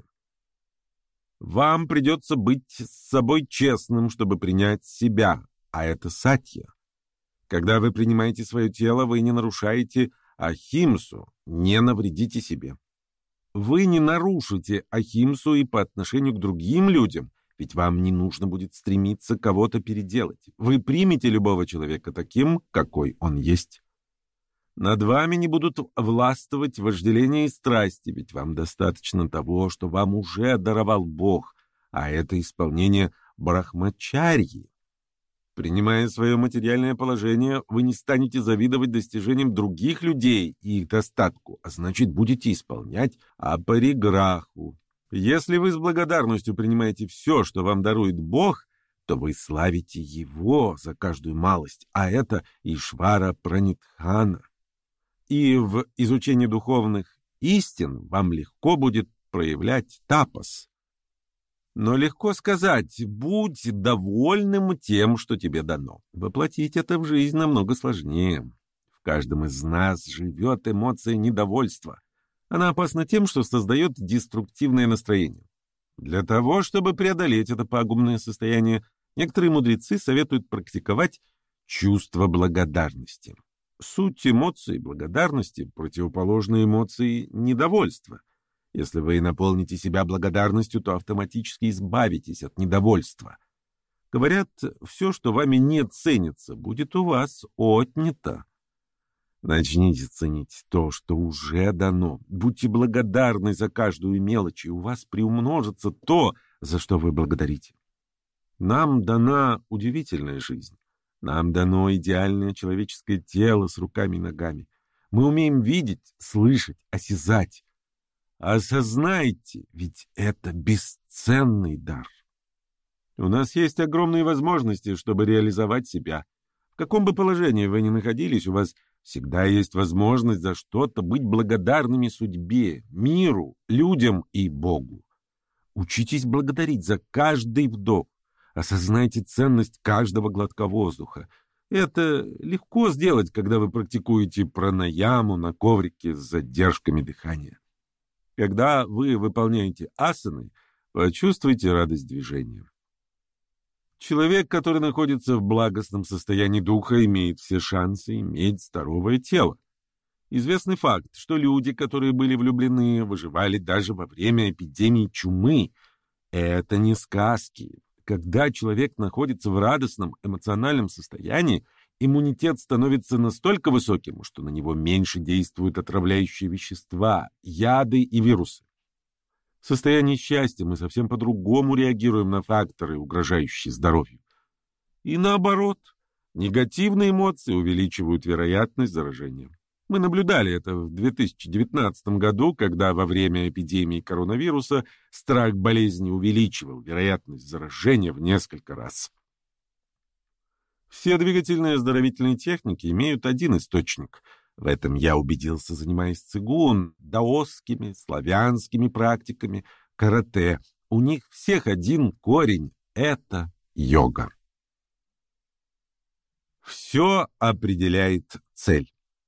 Вам придется быть с собой честным, чтобы принять себя, а это сатья. Когда вы принимаете свое тело, вы не нарушаете ахимсу, не навредите себе. Вы не нарушите ахимсу и по отношению к другим людям, ведь вам не нужно будет стремиться кого-то переделать. Вы примете любого человека таким, какой он есть. Над вами не будут властвовать вожделение и страсти, ведь вам достаточно того, что вам уже даровал Бог, а это исполнение брахмачарьи. Принимая свое материальное положение, вы не станете завидовать достижениям других людей и их достатку, а значит, будете исполнять апариграху. Если вы с благодарностью принимаете все, что вам дарует Бог, то вы славите Его за каждую малость, а это Ишвара Пранитхана. И в изучении духовных истин вам легко будет проявлять тапас. Но легко сказать: будь довольным тем, что тебе дано. Воплотить это в жизнь намного сложнее. В каждом из нас живет эмоция недовольства. Она опасна тем, что создает деструктивное настроение. Для того, чтобы преодолеть это пагубное состояние, некоторые мудрецы советуют практиковать чувство благодарности. Суть эмоции благодарности противоположна эмоции недовольства. Если вы наполните себя благодарностью, то автоматически избавитесь от недовольства. Говорят, все, что вами не ценится, будет у вас отнято. Начните ценить то, что уже дано. Будьте благодарны за каждую мелочь, и у вас приумножится то, за что вы благодарите. Нам дана удивительная жизнь. Нам дано идеальное человеческое тело с руками и ногами. Мы умеем видеть, слышать, осязать. Осознайте, ведь это бесценный дар. У нас есть огромные возможности, чтобы реализовать себя. В каком бы положении вы ни находились, у вас всегда есть возможность за что-то быть благодарными судьбе, миру, людям и Богу. Учитесь благодарить за каждый вдох. Осознайте ценность каждого глотка воздуха. Это легко сделать, когда вы практикуете пранаяму на коврике с задержками дыхания. Когда вы выполняете асаны, почувствуйте радость движения. Человек, который находится в благостном состоянии духа, имеет все шансы иметь здоровое тело. Известный факт, что люди, которые были влюблены, выживали даже во время эпидемии чумы. Это не сказки. Когда человек находится в радостном эмоциональном состоянии, иммунитет становится настолько высоким, что на него меньше действуют отравляющие вещества, яды и вирусы. В состоянии счастья мы совсем по-другому реагируем на факторы, угрожающие здоровью. И наоборот, негативные эмоции увеличивают вероятность заражения. Мы наблюдали это в 2019 году, когда во время эпидемии коронавируса страх болезни увеличивал вероятность заражения в несколько раз. Все двигательные оздоровительные техники имеют один источник. В этом я убедился, занимаясь цигун, даосскими, славянскими практиками, карате. У них всех один корень – это йога. Все определяет цель.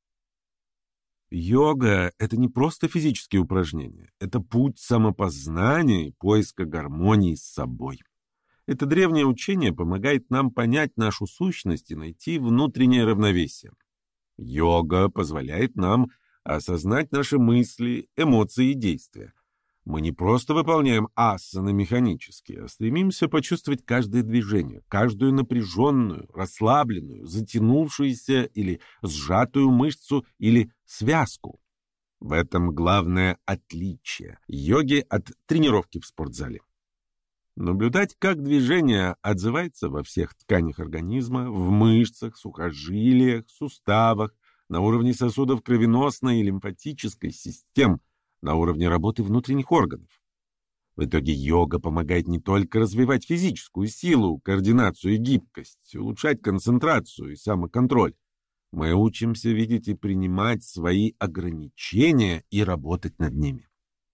Йога – это не просто физические упражнения. Это путь самопознания и поиска гармонии с собой. Это древнее учение помогает нам понять нашу сущность и найти внутреннее равновесие. Йога позволяет нам осознать наши мысли, эмоции и действия. Мы не просто выполняем асаны механически, а стремимся почувствовать каждое движение, каждую напряженную, расслабленную, затянувшуюся или сжатую мышцу или связку. В этом главное отличие йоги от тренировки в спортзале. Наблюдать, как движение отзывается во всех тканях организма, в мышцах, сухожилиях, суставах, на уровне сосудов кровеносной и лимфатической систем, на уровне работы внутренних органов. В итоге йога помогает не только развивать физическую силу, координацию и гибкость, улучшать концентрацию и самоконтроль. Мы учимся видеть и принимать свои ограничения и работать над ними.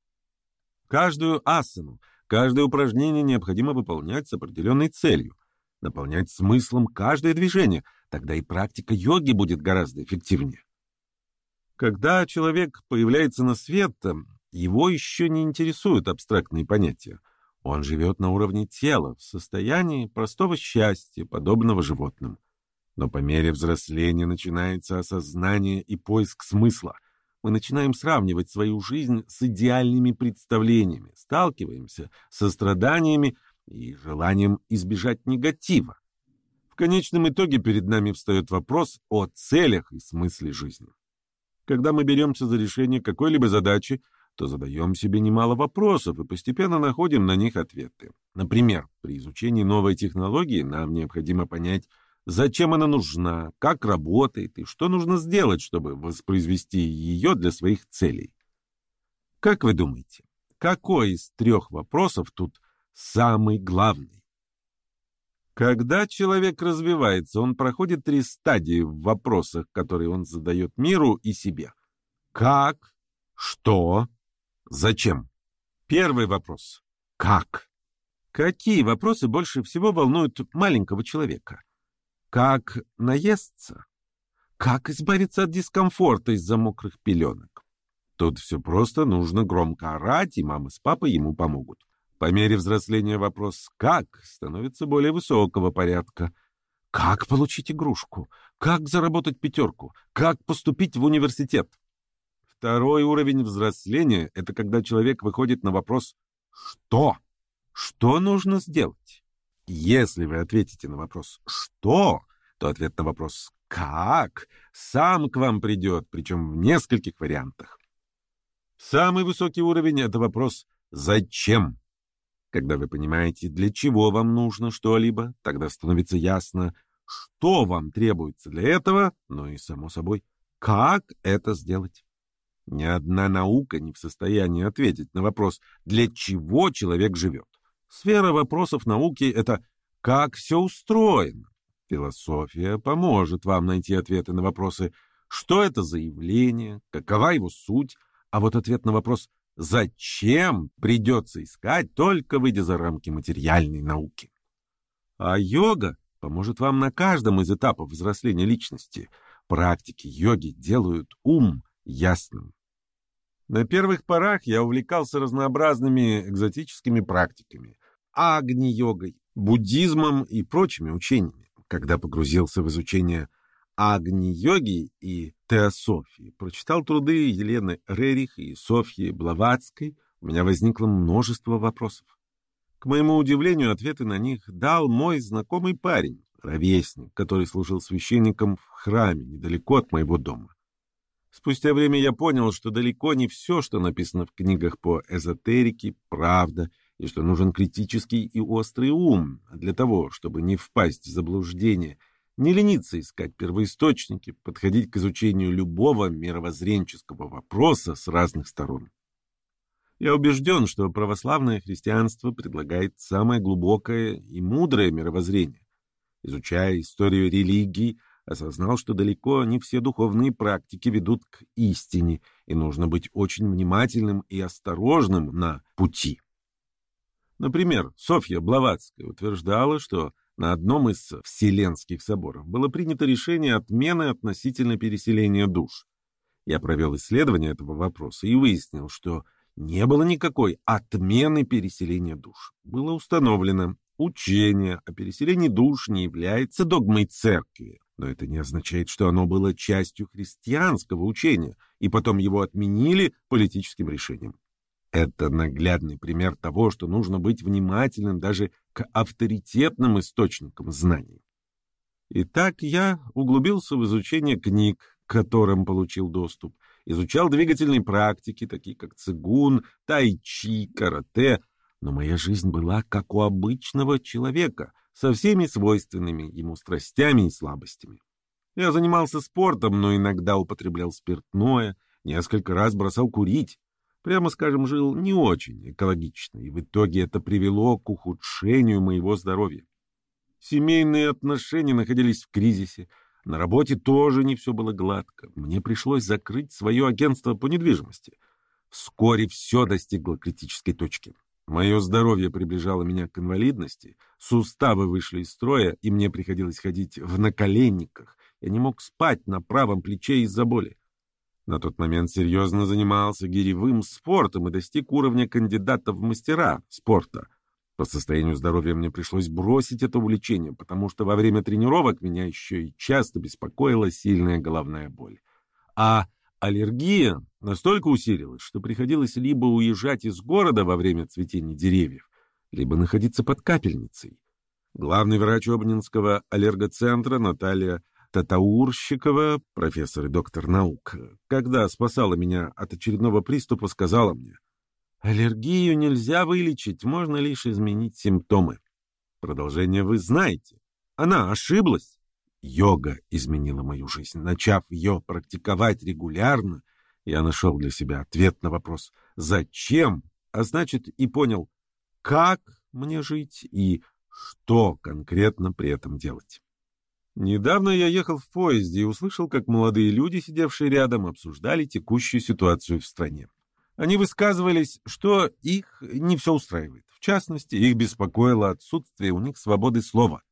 Каждую асану, каждое упражнение необходимо выполнять с определенной целью, наполнять смыслом каждое движение, тогда и практика йоги будет гораздо эффективнее. Когда человек появляется на свет, его еще не интересуют абстрактные понятия. Он живет на уровне тела, в состоянии простого счастья, подобного животным. Но по мере взросления начинается осознание и поиск смысла. Мы начинаем сравнивать свою жизнь с идеальными представлениями, сталкиваемся со страданиями и желанием избежать негатива. В конечном итоге перед нами встает вопрос о целях и смысле жизни. Когда мы беремся за решение какой-либо задачи, то задаем себе немало вопросов и постепенно находим на них ответы. Например, при изучении новой технологии нам необходимо понять, зачем она нужна, как работает и что нужно сделать, чтобы воспроизвести ее для своих целей. Как вы думаете, какой из 3 вопросов тут самый главный? Когда человек развивается, он проходит 3 стадии в вопросах, которые он задает миру и себе. Как? Что? Зачем? Первый вопрос. Как? Какие вопросы больше всего волнуют маленького человека? Как наесться? Как избавиться от дискомфорта из-за мокрых пеленок? Тут все просто, нужно громко орать, и мама с папой ему помогут. По мере взросления вопрос «как» становится более высокого порядка. Как получить игрушку? Как заработать 5? Как поступить в университет? Второй уровень взросления – это когда человек выходит на вопрос «что?». Что нужно сделать? Если вы ответите на вопрос «что?», то ответ на вопрос «как?» сам к вам придет, причем в нескольких вариантах. Самый высокий уровень – это вопрос «зачем?». Когда вы понимаете, для чего вам нужно что-либо, тогда становится ясно, что вам требуется для этого, ну и, само собой, как это сделать. Ни одна наука не в состоянии ответить на вопрос, для чего человек живет. Сфера вопросов науки – это «как все устроено?». Философия поможет вам найти ответы на вопросы «что это за явление?», «какова его суть?», а вот ответ на вопрос «зачем?» придется искать, только выйдя за рамки материальной науки. А йога поможет вам на каждом из этапов взросления личности. Практики йоги делают ум ясным. На первых порах я увлекался разнообразными экзотическими практиками, агни-йогой, буддизмом и прочими учениями. Когда погрузился в изучение агни-йоги и теософии, прочитал труды Елены Рерих и Софьи Блаватской, у меня возникло множество вопросов. К моему удивлению, ответы на них дал мой знакомый парень, ровесник, который служил священником в храме недалеко от моего дома. Спустя время я понял, что далеко не все, что написано в книгах по эзотерике, правда, и что нужен критический и острый ум для того, чтобы не впасть в заблуждение, не лениться искать первоисточники, подходить к изучению любого мировоззренческого вопроса с разных сторон. Я убежден, что православное христианство предлагает самое глубокое и мудрое мировоззрение. Изучая историю религий, осознал, что далеко не все духовные практики ведут к истине, и нужно быть очень внимательным и осторожным на пути. Например, Софья Блаватская утверждала, что на одном из Вселенских соборов было принято решение отмены относительно переселения душ. Я провел исследование этого вопроса и выяснил, что не было никакой отмены переселения душ. Было установлено, учение о переселении душ не является догмой церкви, но это не означает, что оно было частью христианского учения, и потом его отменили политическим решением. Это наглядный пример того, что нужно быть внимательным даже к авторитетным источникам знаний. Итак, я углубился в изучение книг, к которым получил доступ, изучал двигательные практики, такие как цигун, тайчи, карате, Но моя жизнь была как у обычного человека, со всеми свойственными ему страстями и слабостями. Я занимался спортом, но иногда употреблял спиртное, несколько раз бросал курить. Прямо скажем, жил не очень экологично, и в итоге это привело к ухудшению моего здоровья. Семейные отношения находились в кризисе, на работе тоже не все было гладко. Мне пришлось закрыть свое агентство по недвижимости. Вскоре все достигло критической точки. Мое здоровье приближало меня к инвалидности, суставы вышли из строя, и мне приходилось ходить в наколенниках. Я не мог спать на правом плече из-за боли. На тот момент серьезно занимался гиревым спортом и достиг уровня кандидата в мастера спорта. По состоянию здоровья мне пришлось бросить это увлечение, потому что во время тренировок меня еще и часто беспокоила сильная головная боль. А аллергия настолько усилилась, что приходилось либо уезжать из города во время цветения деревьев, либо находиться под капельницей. Главный врач Обнинского аллергоцентра Наталья Татаурщикова, профессор и доктор наук, когда спасала меня от очередного приступа, сказала мне: «Аллергию нельзя вылечить, можно лишь изменить симптомы. Продолжение вы знаете. Она ошиблась». Йога изменила мою жизнь. Начав ее практиковать регулярно, я нашел для себя ответ на вопрос «Зачем?», а значит и понял, как мне жить и что конкретно при этом делать. Недавно я ехал в поезде и услышал, как молодые люди, сидевшие рядом, обсуждали текущую ситуацию в стране. Они высказывались, что их не все устраивает. В частности, их беспокоило отсутствие у них свободы слова.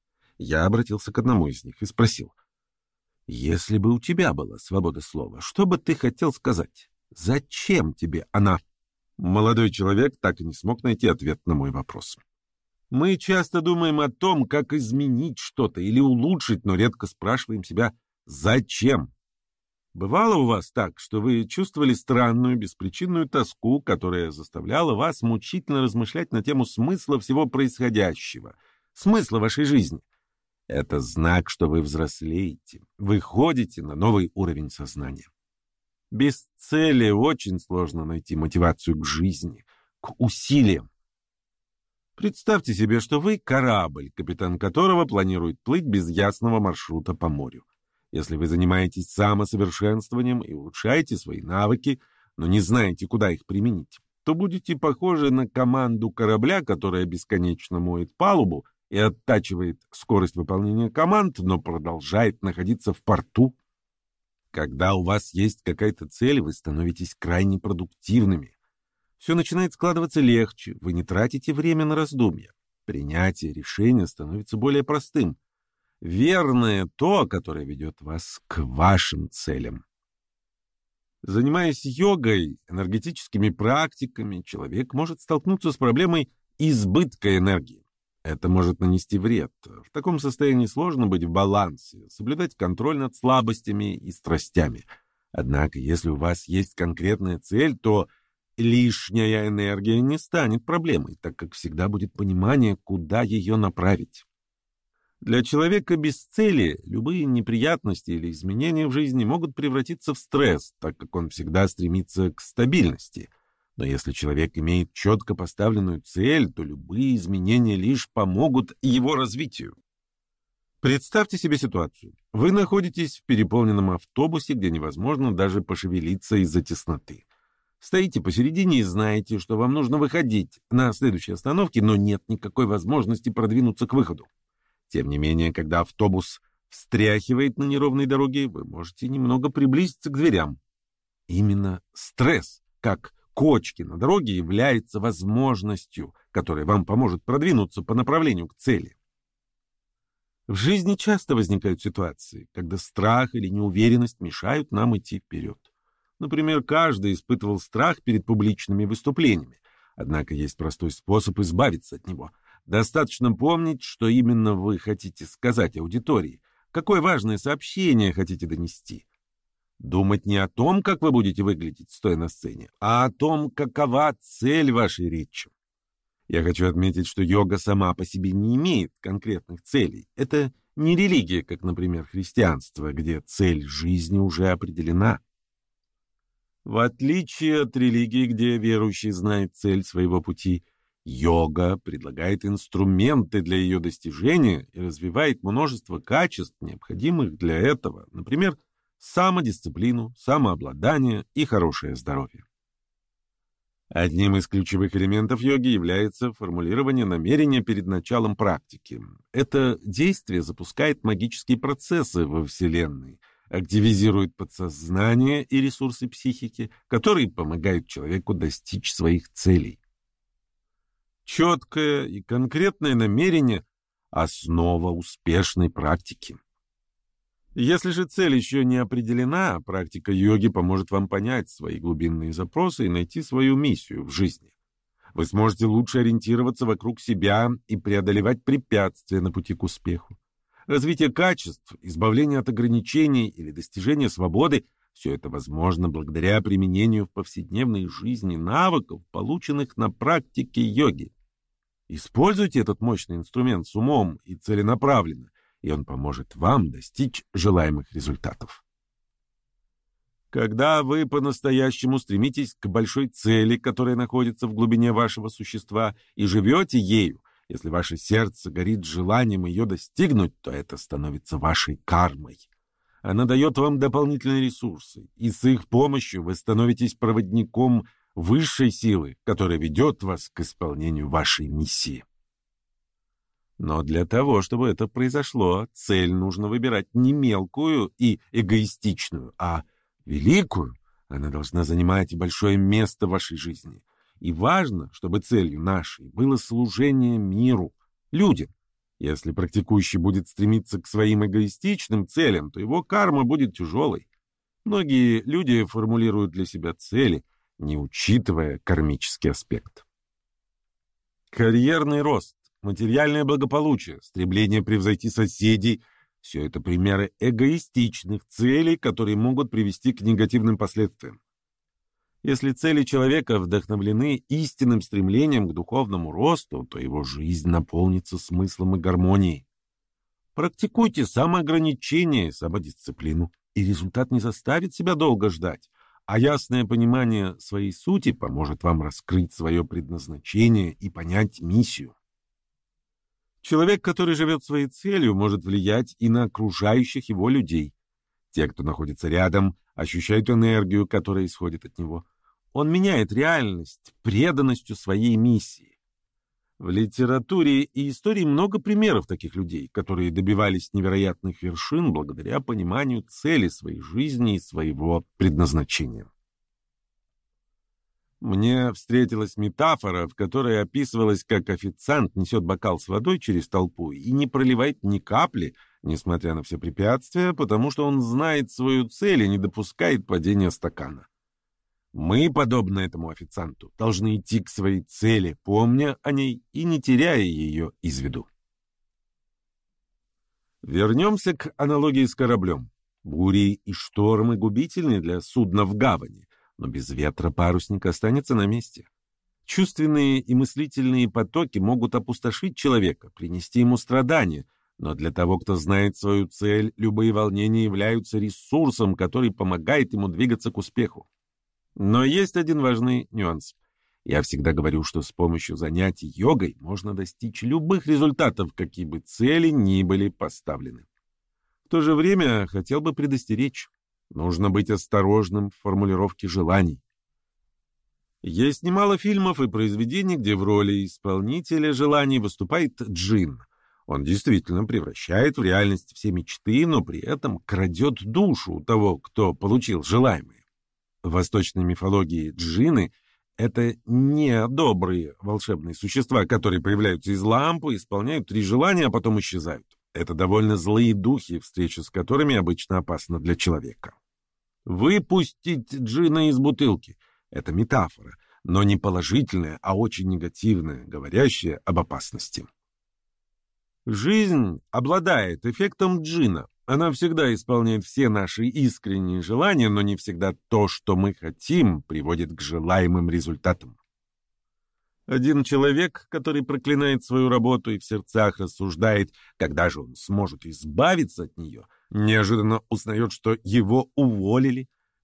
Я обратился к одному из них и спросил: «Если бы у тебя была свобода слова, что бы ты хотел сказать? Зачем тебе она?» Молодой человек так и не смог найти ответ на мой вопрос. Мы часто думаем о том, как изменить что-то или улучшить, но редко спрашиваем себя «Зачем?». Бывало у вас так, что вы чувствовали странную, беспричинную тоску, которая заставляла вас мучительно размышлять на тему смысла всего происходящего, смысла вашей жизни? Это знак, что вы взрослеете, выходите на новый уровень сознания. Без цели очень сложно найти мотивацию к жизни, к усилиям. Представьте себе, что вы корабль, капитан которого планирует плыть без ясного маршрута по морю. Если вы занимаетесь самосовершенствованием и улучшаете свои навыки, но не знаете, куда их применить, то будете похожи на команду корабля, которая бесконечно моет палубу и оттачивает скорость выполнения команд, но продолжает находиться в порту. Когда у вас есть какая-то цель, вы становитесь крайне продуктивными. Все начинает складываться легче, вы не тратите время на раздумья. Принятие решения становится более простым. Верное то, которое ведет вас к вашим целям. Занимаясь йогой, энергетическими практиками, человек может столкнуться с проблемой избытка энергии. Это может нанести вред. В таком состоянии сложно быть в балансе, соблюдать контроль над слабостями и страстями. Однако, если у вас есть конкретная цель, то лишняя энергия не станет проблемой, так как всегда будет понимание, куда ее направить. Для человека без цели любые неприятности или изменения в жизни могут превратиться в стресс, так как он всегда стремится к стабильности. Но если человек имеет четко поставленную цель, то любые изменения лишь помогут его развитию. Представьте себе ситуацию. Вы находитесь в переполненном автобусе, где невозможно даже пошевелиться из-за тесноты. Стоите посередине и знаете, что вам нужно выходить на следующей остановке, но нет никакой возможности продвинуться к выходу. Тем не менее, когда автобус встряхивает на неровной дороге, вы можете немного приблизиться к дверям. Именно стресс, как кочки на дороге, является возможностью, которая вам поможет продвинуться по направлению к цели. В жизни часто возникают ситуации, когда страх или неуверенность мешают нам идти вперед. Например, каждый испытывал страх перед публичными выступлениями. Однако есть простой способ избавиться от него. Достаточно помнить, что именно вы хотите сказать аудитории, какое важное сообщение хотите донести. Думать не о том, как вы будете выглядеть, стоя на сцене, а о том, какова цель вашей речи. Я хочу отметить, что йога сама по себе не имеет конкретных целей. Это не религия, как, например, христианство, где цель жизни уже определена. В отличие от религии, где верующий знает цель своего пути, Йога предлагает инструменты для ее достижения и развивает множество качеств, необходимых для этого, например, самодисциплину, самообладание и хорошее здоровье. Одним из ключевых элементов йоги является формулирование намерения перед началом практики. Это действие запускает магические процессы во Вселенной, активизирует подсознание и ресурсы психики, которые помогают человеку достичь своих целей. Четкое и конкретное намерение – основа успешной практики. Если же цель еще не определена, практика йоги поможет вам понять свои глубинные запросы и найти свою миссию в жизни. Вы сможете лучше ориентироваться вокруг себя и преодолевать препятствия на пути к успеху. Развитие качеств, избавление от ограничений или достижение свободы – все это возможно благодаря применению в повседневной жизни навыков, полученных на практике йоги. Используйте этот мощный инструмент с умом и целенаправленно, и он поможет вам достичь желаемых результатов. Когда вы по-настоящему стремитесь к большой цели, которая находится в глубине вашего существа, и живете ею, если ваше сердце горит желанием ее достигнуть, то это становится вашей кармой. Она дает вам дополнительные ресурсы, и с их помощью вы становитесь проводником высшей силы, которая ведет вас к исполнению вашей миссии. Но для того, чтобы это произошло, цель нужно выбирать не мелкую и эгоистичную, а великую. Она должна занимать большое место в вашей жизни. И важно, чтобы целью нашей было служение миру, людям. Если практикующий будет стремиться к своим эгоистичным целям, то его карма будет тяжелой. Многие люди формулируют для себя цели, не учитывая кармический аспект. Карьерный рост, материальное благополучие, стремление превзойти соседей – все это примеры эгоистичных целей, которые могут привести к негативным последствиям. Если цели человека вдохновлены истинным стремлением к духовному росту, то его жизнь наполнится смыслом и гармонией. Практикуйте самоограничение и самодисциплину, и результат не заставит себя долго ждать, а ясное понимание своей сути поможет вам раскрыть свое предназначение и понять миссию. Человек, который живет своей целью, может влиять и на окружающих его людей. Те, кто находится рядом, ощущают энергию, которая исходит от него. Он меняет реальность преданностью своей миссии. В литературе и истории много примеров таких людей, которые добивались невероятных вершин благодаря пониманию цели своей жизни и своего предназначения. Мне встретилась метафора, в которой описывалось, как официант несет бокал с водой через толпу и не проливает ни капли, несмотря на все препятствия, потому что он знает свою цель и не допускает падения стакана. Мы, подобно этому официанту, должны идти к своей цели, помня о ней и не теряя ее из виду. Вернемся к аналогии с кораблем. Бури и штормы губительны для судна в гавани, но без ветра парусник останется на месте. Чувственные и мыслительные потоки могут опустошить человека, принести ему страдания, но для того, кто знает свою цель, любые волнения являются ресурсом, который помогает ему двигаться к успеху. Но есть один важный нюанс. Я всегда говорю, что с помощью занятий йогой можно достичь любых результатов, какие бы цели ни были поставлены. В то же время хотел бы предостеречь. Нужно быть осторожным в формулировке желаний. Есть немало фильмов и произведений, где в роли исполнителя желаний выступает джинн. Он действительно превращает в реальность все мечты, но при этом крадет душу у того, кто получил желаемое. В восточной мифологии джинны — это не добрые волшебные существа, которые появляются из лампы, исполняют 3 желания, а потом исчезают. Это довольно злые духи, встреча с которыми обычно опасна для человека. Выпустить джинна из бутылки — это метафора, но не положительная, а очень негативная, говорящая об опасности. Жизнь обладает эффектом джинна. Она всегда исполняет все наши искренние желания, но не всегда то, что мы хотим, приводит к желаемым результатам. Один человек, который проклинает свою работу и в сердцах рассуждает, когда же он сможет избавиться от нее, неожиданно узнает, что его уволили.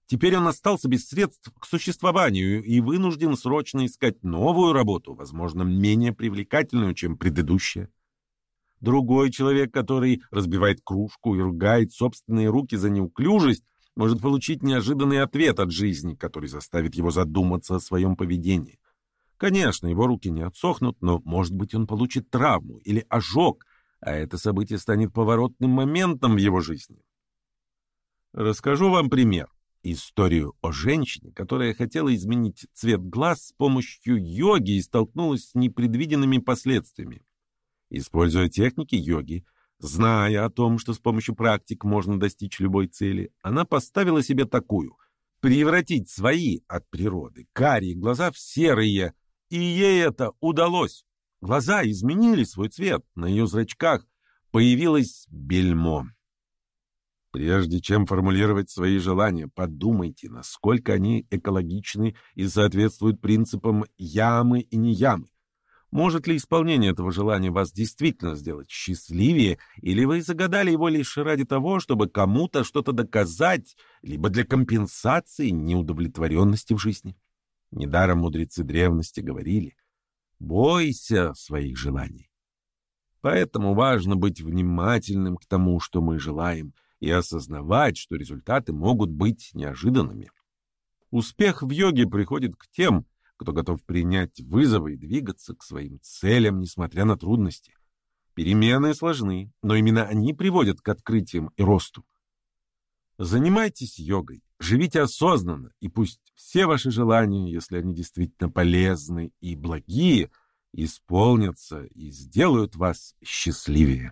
Теперь он остался без средств к существованию и вынужден срочно искать новую работу, возможно, менее привлекательную, чем предыдущая. Другой человек, который разбивает кружку и ругает собственные руки за неуклюжесть, может получить неожиданный ответ от жизни, который заставит его задуматься о своем поведении. Конечно, его руки не отсохнут, но, может быть, он получит травму или ожог, а это событие станет поворотным моментом в его жизни. Расскажу вам пример. Историю о женщине, которая хотела изменить цвет глаз с помощью йоги и столкнулась с непредвиденными последствиями. Используя техники йоги, зная о том, что с помощью практик можно достичь любой цели, она поставила себе такую — превратить свои от природы карие глаза в серые, и ей это удалось. Глаза изменили свой цвет, на ее зрачках появилось бельмо. Прежде чем формулировать свои желания, подумайте, насколько они экологичны и соответствуют принципам ямы и не ямы. Может ли исполнение этого желания вас действительно сделать счастливее, или вы загадали его лишь ради того, чтобы кому-то что-то доказать, либо для компенсации неудовлетворенности в жизни? Недаром мудрецы древности говорили: «Бойся своих желаний». Поэтому важно быть внимательным к тому, что мы желаем, и осознавать, что результаты могут быть неожиданными. Успех в йоге приходит к тем, кто готов принять вызовы и двигаться к своим целям, несмотря на трудности. Перемены сложны, но именно они приводят к открытиям и росту. Занимайтесь йогой, живите осознанно, и пусть все ваши желания, если они действительно полезны и благие, исполнятся и сделают вас счастливее.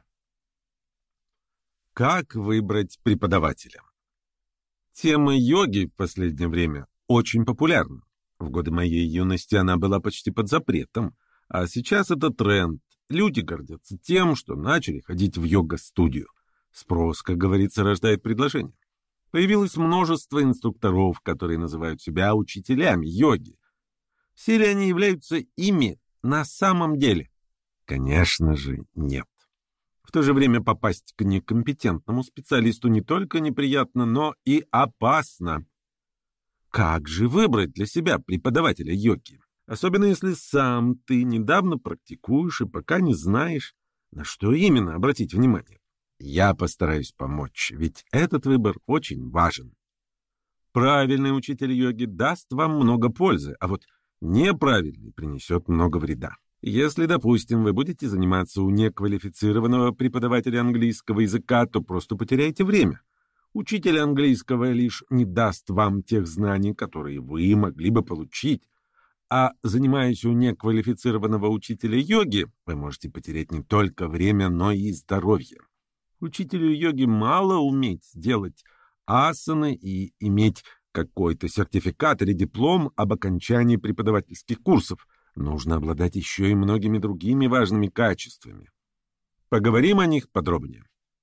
Как выбрать преподавателя? Тема йоги в последнее время очень популярна. В годы моей юности она была почти под запретом, а сейчас это тренд. Люди гордятся тем, что начали ходить в йога-студию. Спрос, как говорится, рождает предложение. Появилось множество инструкторов, которые называют себя учителями йоги. Все ли они являются ими на самом деле? Конечно же, нет. В то же время попасть к некомпетентному специалисту не только неприятно, но и опасно. Как же выбрать для себя преподавателя йоги? Особенно если сам ты недавно практикуешь и пока не знаешь, на что именно обратить внимание. Я постараюсь помочь, ведь этот выбор очень важен. Правильный учитель йоги даст вам много пользы, а вот неправильный принесет много вреда. Если, допустим, вы будете заниматься у неквалифицированного преподавателя английского языка, то просто потеряете время. Учитель английского лишь не даст вам тех знаний, которые вы могли бы получить, а занимаясь у неквалифицированного учителя йоги, вы можете потерять не только время, но и здоровье. Учителю йоги мало уметь делать асаны и иметь какой-то сертификат или диплом об окончании преподавательских курсов. Нужно обладать еще и многими другими важными качествами. Поговорим о них подробнее.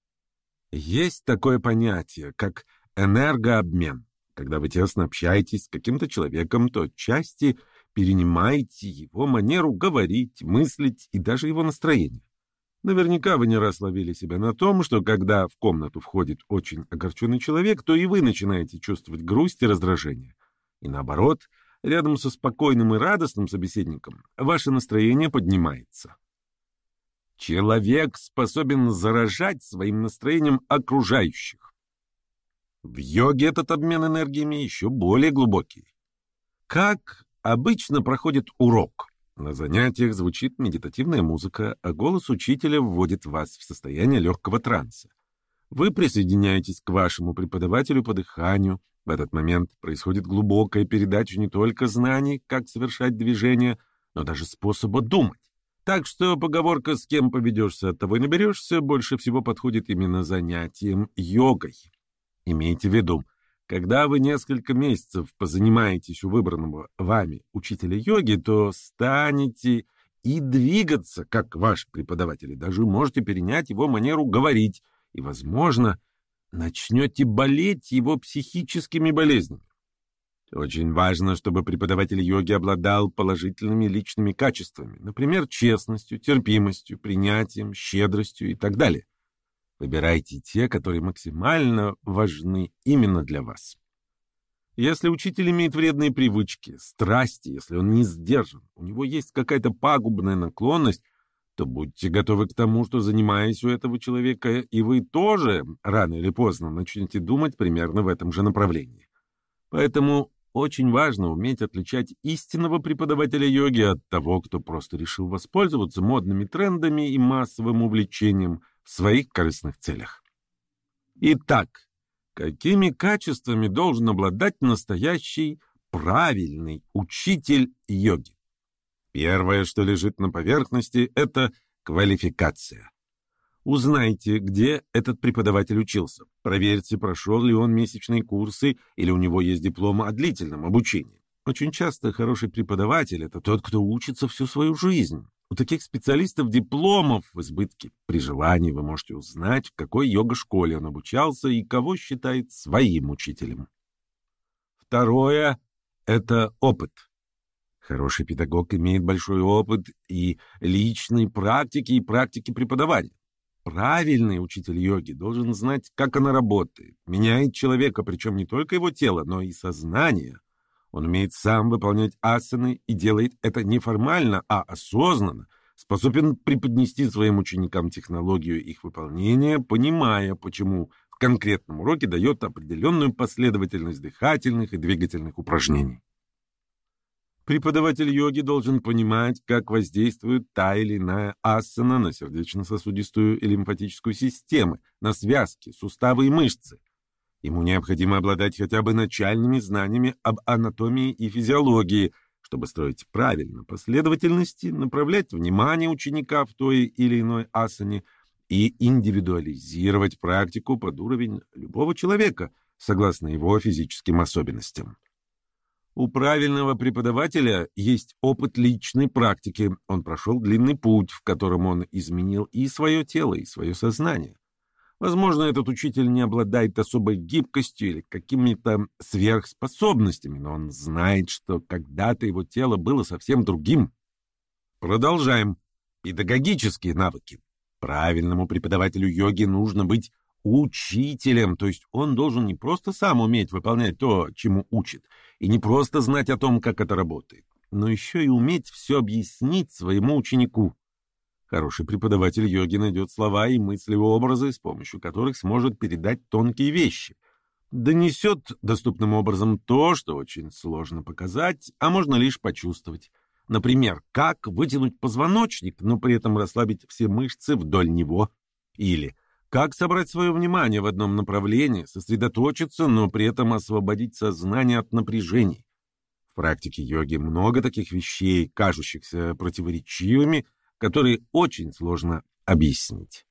Есть такое понятие, как энергообмен. Когда вы тесно общаетесь с каким-то человеком, то отчасти перенимаете его манеру говорить, мыслить и даже его настроение. Наверняка вы не раз ловили себя на том, что когда в комнату входит очень огорченный человек, то и вы начинаете чувствовать грусть и раздражение. И наоборот, рядом со спокойным и радостным собеседником ваше настроение поднимается. Человек способен заражать своим настроением окружающих. В йоге этот обмен энергиями еще более глубокий. Как обычно проходит урок? На занятиях звучит медитативная музыка, а голос учителя вводит вас в состояние легкого транса. Вы присоединяетесь к вашему преподавателю по дыханию. В этот момент происходит глубокая передача не только знаний, как совершать движения, но даже способа думать. Так что поговорка «с кем поведешься, от того и наберешься» больше всего подходит именно занятиям йогой. Имейте в виду, когда вы несколько месяцев позанимаетесь у выбранного вами учителя йоги, то станете и двигаться, как ваш преподаватель, и даже можете перенять его манеру говорить, и, возможно, начнете болеть его психическими болезнями. Очень важно, чтобы преподаватель йоги обладал положительными личными качествами, например, честностью, терпимостью, принятием, щедростью и так далее. Выбирайте те, которые максимально важны именно для вас. Если учитель имеет вредные привычки, страсти, если он не сдержан, у него есть какая-то пагубная наклонность, то будьте готовы к тому, что, занимаясь у этого человека, и вы тоже рано или поздно начнете думать примерно в этом же направлении. Поэтому очень важно уметь отличать истинного преподавателя йоги от того, кто просто решил воспользоваться модными трендами и массовым увлечением в своих корыстных целях. Итак, какими качествами должен обладать настоящий правильный учитель йоги? Первое, что лежит на поверхности, это квалификация. Узнайте, где этот преподаватель учился. Проверьте, прошел ли он месячные курсы или у него есть диплом о длительном обучении. Очень часто хороший преподаватель – это тот, кто учится всю свою жизнь. У таких специалистов дипломов в избытке. При желании вы можете узнать, в какой йога-школе он обучался и кого считает своим учителем. Второе – это опыт. Хороший педагог имеет большой опыт и личной практики, и практики преподавания. Правильный учитель йоги должен знать, как она работает, меняет человека, причем не только его тело, но и сознание. Он умеет сам выполнять асаны и делает это не формально, а осознанно, способен преподнести своим ученикам технологию их выполнения, понимая, почему в конкретном уроке дает определенную последовательность дыхательных и двигательных упражнений. Преподаватель йоги должен понимать, как воздействует та или иная асана на сердечно-сосудистую и лимфатическую системы, на связки, суставы и мышцы. Ему необходимо обладать хотя бы начальными знаниями об анатомии и физиологии, чтобы строить правильно последовательности, направлять внимание ученика в той или иной асане и индивидуализировать практику под уровень любого человека, согласно его физическим особенностям. У правильного преподавателя есть опыт личной практики. Он прошел длинный путь, в котором он изменил и свое тело, и свое сознание. Возможно, этот учитель не обладает особой гибкостью или какими-то сверхспособностями, но он знает, что когда-то его тело было совсем другим. Продолжаем. Педагогические навыки. Правильному преподавателю йоги нужно быть учителем, то есть он должен не просто сам уметь выполнять то, чему учит, и не просто знать о том, как это работает, но еще и уметь все объяснить своему ученику. Хороший преподаватель йоги найдет слова и мысли-образы, с помощью которых сможет передать тонкие вещи. Донесет доступным образом то, что очень сложно показать, а можно лишь почувствовать. Например, как вытянуть позвоночник, но при этом расслабить все мышцы вдоль него. Или как собрать свое внимание в одном направлении, сосредоточиться, но при этом освободить сознание от напряжений. В практике йоги много таких вещей, кажущихся противоречивыми, которые очень сложно объяснить.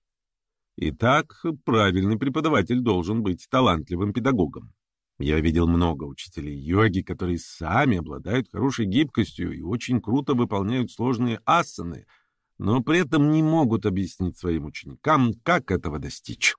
Итак, правильный преподаватель должен быть талантливым педагогом. Я видел много учителей йоги, которые сами обладают хорошей гибкостью и очень круто выполняют сложные асаны, но при этом не могут объяснить своим ученикам, как этого достичь.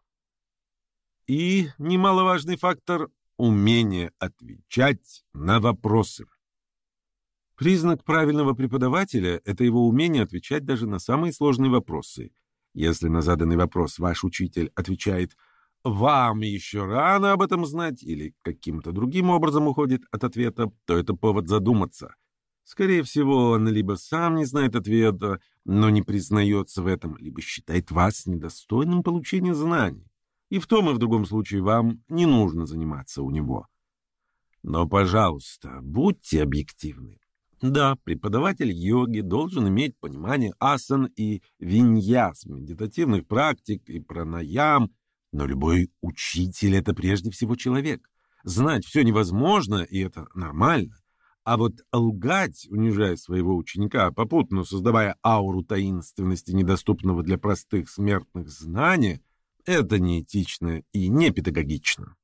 И немаловажный фактор – умение отвечать на вопросы. Признак правильного преподавателя – это его умение отвечать даже на самые сложные вопросы. Если на заданный вопрос ваш учитель отвечает «вам еще рано об этом знать» или каким-то другим образом уходит от ответа, то это повод задуматься. Скорее всего, он либо сам не знает ответа, но не признается в этом, либо считает вас недостойным получения знаний. И в том и в другом случае вам не нужно заниматься у него. Но, пожалуйста, будьте объективны. Да, преподаватель йоги должен иметь понимание асан и виньяс, медитативных практик и пранаям, но любой учитель — это прежде всего человек. Знать все невозможно, и это нормально. А вот лгать, унижая своего ученика, попутно создавая ауру таинственности, недоступного для простых смертных знания, это неэтично и не педагогично.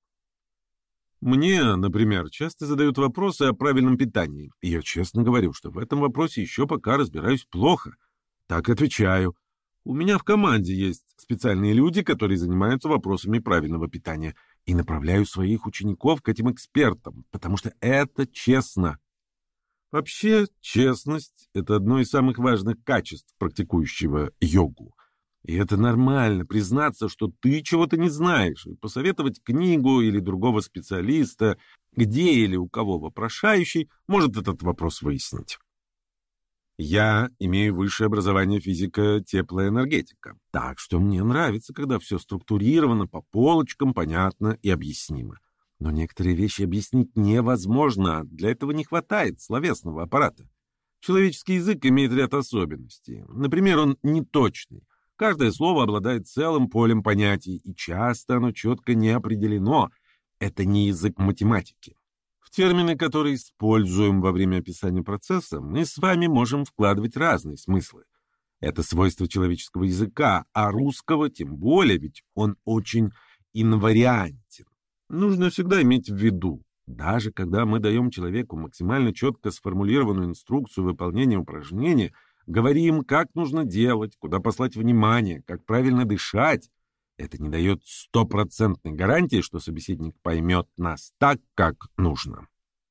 Мне, например, часто задают вопросы о правильном питании, и я честно говорю, что в этом вопросе еще пока разбираюсь плохо. Так отвечаю. У меня в команде есть специальные люди, которые занимаются вопросами правильного питания, и направляю своих учеников к этим экспертам, потому что это честно. Вообще, честность – это одно из самых важных качеств практикующего йогу. И это нормально, признаться, что ты чего-то не знаешь, и посоветовать книгу или другого специалиста, Где или у кого вопрошающий может этот вопрос выяснить? Я имею высшее образование физика-теплоэнергетика, так что мне нравится, когда все структурировано по полочкам, понятно и объяснимо. Но некоторые вещи объяснить невозможно, для этого не хватает словесного аппарата. Человеческий язык имеет ряд особенностей. Например, он неточный. Каждое слово обладает целым полем понятий, и часто оно четко не определено. Это не язык математики. В термины, которые используем во время описания процесса, мы с вами можем вкладывать разные смыслы. Это свойство человеческого языка, а русского тем более, ведь он очень инвариантен. Нужно всегда иметь в виду, даже когда мы даем человеку максимально четко сформулированную инструкцию выполнения упражнения, говорим, как нужно делать, куда послать внимание, как правильно дышать, это не дает стопроцентной гарантии, что собеседник поймет нас так, как нужно.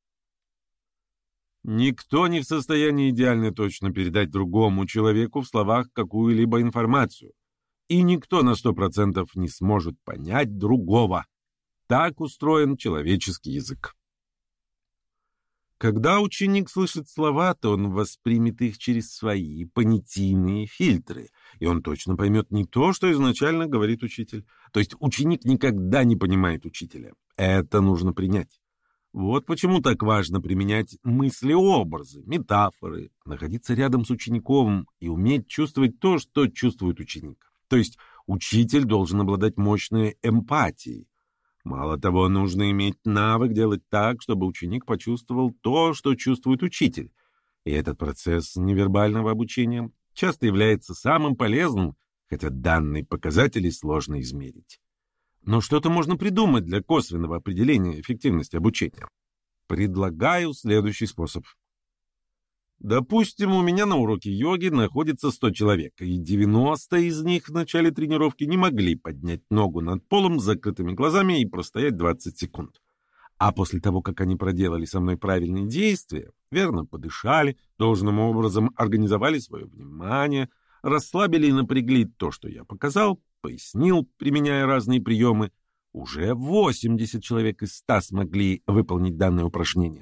Никто не в состоянии идеально точно передать другому человеку в словах какую-либо информацию. И никто на 100% не сможет понять другого. Так устроен человеческий язык. Когда ученик слышит слова, то он воспримет их через свои понятийные фильтры, и он точно поймет не то, что изначально говорит учитель. То есть ученик никогда не понимает учителя. Это нужно принять. Вот почему так важно применять мыслеобразы, метафоры, находиться рядом с учеником и уметь чувствовать то, что чувствует ученик. То есть учитель должен обладать мощной эмпатией. Мало того, нужно иметь навык делать так, чтобы ученик почувствовал то, что чувствует учитель. И этот процесс невербального обучения часто является самым полезным, хотя данные показатели сложно измерить. Но что-то можно придумать для косвенного определения эффективности обучения. Предлагаю следующий способ. Допустим, у меня на уроке йоги находится 100 человек, и 90 из них в начале тренировки не могли поднять ногу над полом с закрытыми глазами и простоять 20 секунд. А после того, как они проделали со мной правильные действия, верно подышали, должным образом организовали свое внимание, расслабили и напрягли то, что я показал, пояснил, применяя разные приемы, уже 80 человек из 100 смогли выполнить данное упражнение.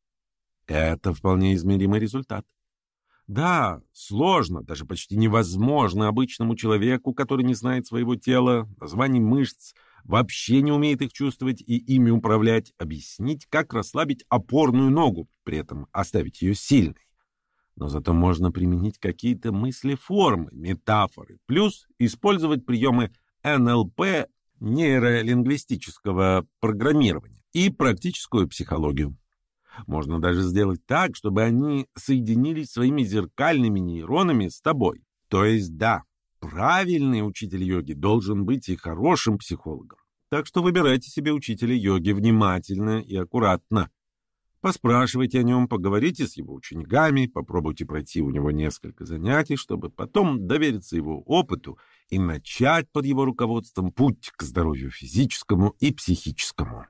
Это вполне измеримый результат. Да, сложно, даже почти невозможно обычному человеку, который не знает своего тела, названий мышц, вообще не умеет их чувствовать и ими управлять, объяснить, как расслабить опорную ногу, при этом оставить ее сильной. Но зато можно применить какие-то мысли-формы, метафоры, плюс использовать приемы НЛП, нейролингвистического программирования, и практическую психологию. Можно даже сделать так, чтобы они соединились своими зеркальными нейронами с тобой. То есть, да, правильный учитель йоги должен быть и хорошим психологом. Так что выбирайте себе учителя йоги внимательно и аккуратно. Поспрашивайте о нем, поговорите с его учениками, попробуйте пройти у него несколько занятий, чтобы потом довериться его опыту и начать под его руководством путь к здоровью физическому и психическому.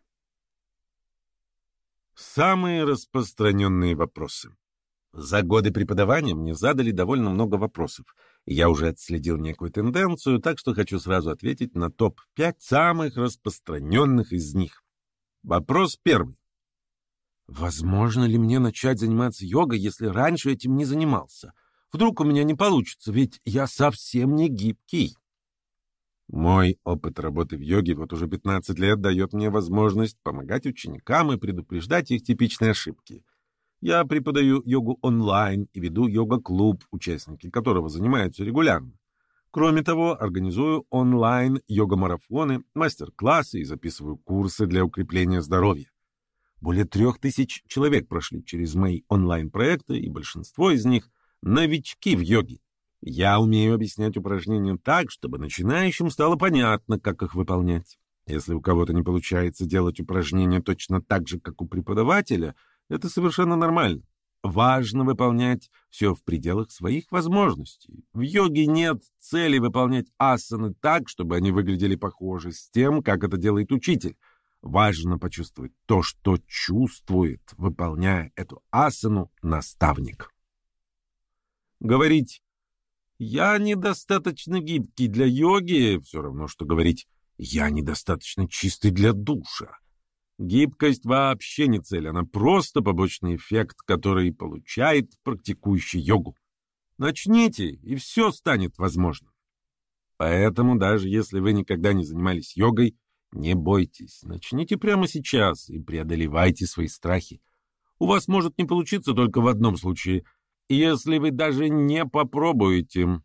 Самые распространенные вопросы. За годы преподавания мне задали довольно много вопросов, и я уже отследил некую тенденцию, так что хочу сразу ответить на топ-5 самых распространенных из них. Вопрос первый. Возможно ли мне начать заниматься йогой, если раньше этим не занимался? Вдруг у меня не получится, ведь я совсем не гибкий. Мой опыт работы в йоге вот уже 15 лет дает мне возможность помогать ученикам и предупреждать их типичные ошибки. Я преподаю йогу онлайн и веду йога-клуб, участники которого занимаются регулярно. Кроме того, организую онлайн йога-марафоны, мастер-классы и записываю курсы для укрепления здоровья. Более 3000 человек прошли через мои онлайн-проекты, и большинство из них — новички в йоге. Я умею объяснять упражнения так, чтобы начинающим стало понятно, как их выполнять. Если у кого-то не получается делать упражнения точно так же, как у преподавателя, это совершенно нормально. Важно выполнять все в пределах своих возможностей. В йоге нет цели выполнять асаны так, чтобы они выглядели похожи с тем, как это делает учитель. Важно почувствовать то, что чувствует, выполняя эту асану, наставник. Говорить «я недостаточно гибкий для йоги» все равно, что говорить «я недостаточно чистый для душа». Гибкость вообще не цель, она просто побочный эффект, который получает практикующий йогу. Начните, и все станет возможным. Поэтому даже если вы никогда не занимались йогой, не бойтесь, начните прямо сейчас и преодолевайте свои страхи. У вас может не получиться только в одном случае, если вы даже не попробуете.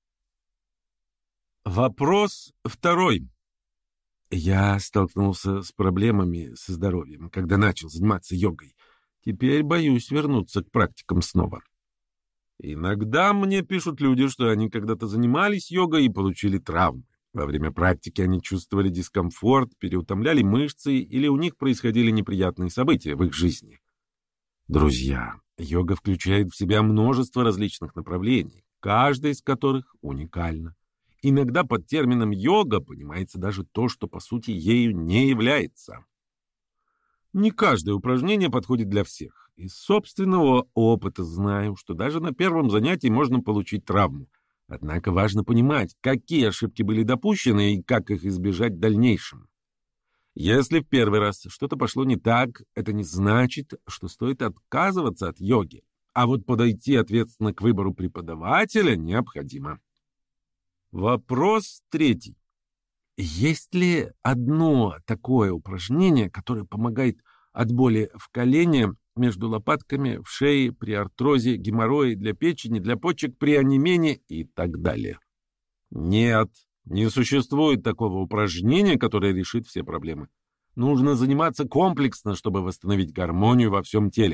Вопрос второй. Я столкнулся с проблемами со здоровьем, когда начал заниматься йогой. Теперь боюсь вернуться к практикам снова. Иногда мне пишут люди, что они когда-то занимались йогой и получили травмы. Во время практики они чувствовали дискомфорт, переутомляли мышцы или у них происходили неприятные события в их жизни. Друзья, йога включает в себя множество различных направлений, каждое из которых уникально. Иногда под термином «йога» понимается даже то, что по сути ею не является. Не каждое упражнение подходит для всех. Из собственного опыта знаю, что даже на первом занятии можно получить травму. Однако важно понимать, какие ошибки были допущены и как их избежать в дальнейшем. Если в первый раз что-то пошло не так, это не значит, что стоит отказываться от йоги. А вот подойти ответственно к выбору преподавателя необходимо. Вопрос третий. Есть ли одно такое упражнение, которое помогает от боли в колене, между лопатками, в шее, при артрозе, геморрое, для печени, для почек, при онемении и так далее? Нет, не существует такого упражнения, которое решит все проблемы. Нужно заниматься комплексно, чтобы восстановить гармонию во всем теле.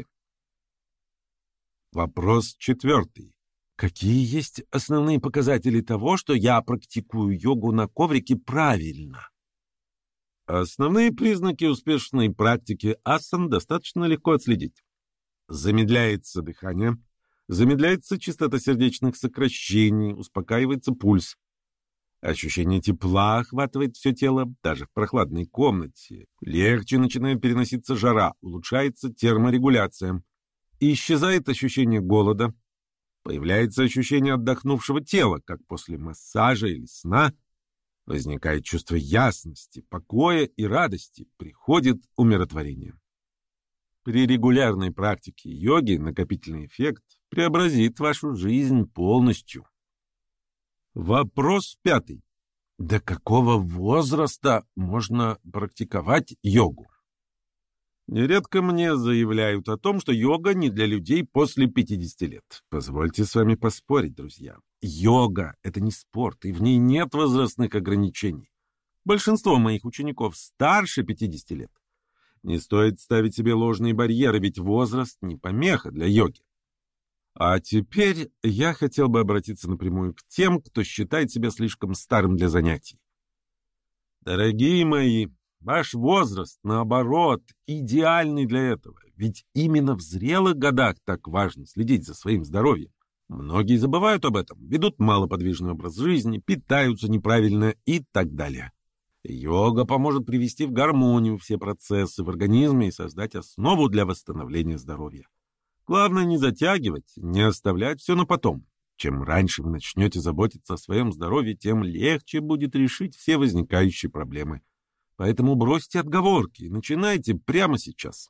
Вопрос четвертый. Какие есть основные показатели того, что я практикую йогу на коврике правильно? Основные признаки успешной практики асан достаточно легко отследить. Замедляется дыхание, замедляется частота сердечных сокращений, успокаивается пульс. Ощущение тепла охватывает все тело, даже в прохладной комнате. Легче начинает переноситься жара, улучшается терморегуляция. Исчезает ощущение голода. Появляется ощущение отдохнувшего тела, как после массажа или сна. Возникает чувство ясности, покоя и радости, приходит умиротворение. При регулярной практике йоги накопительный эффект преобразит вашу жизнь полностью. Вопрос пятый. До какого возраста можно практиковать йогу? Нередко мне заявляют о том, что йога не для людей после 50 лет. Позвольте с вами поспорить, друзья. Йога — это не спорт, и в ней нет возрастных ограничений. Большинство моих учеников старше 50 лет. Не стоит ставить себе ложные барьеры, ведь возраст не помеха для йоги. А теперь я хотел бы обратиться напрямую к тем, кто считает себя слишком старым для занятий. Дорогие мои, ваш возраст, наоборот, идеальный для этого, ведь именно в зрелых годах так важно следить за своим здоровьем. Многие забывают об этом, ведут малоподвижный образ жизни, питаются неправильно и так далее. Йога поможет привести в гармонию все процессы в организме и создать основу для восстановления здоровья. Главное не затягивать, не оставлять все на потом. Чем раньше вы начнете заботиться о своем здоровье, тем легче будет решить все возникающие проблемы. Поэтому бросьте отговорки и начинайте прямо сейчас.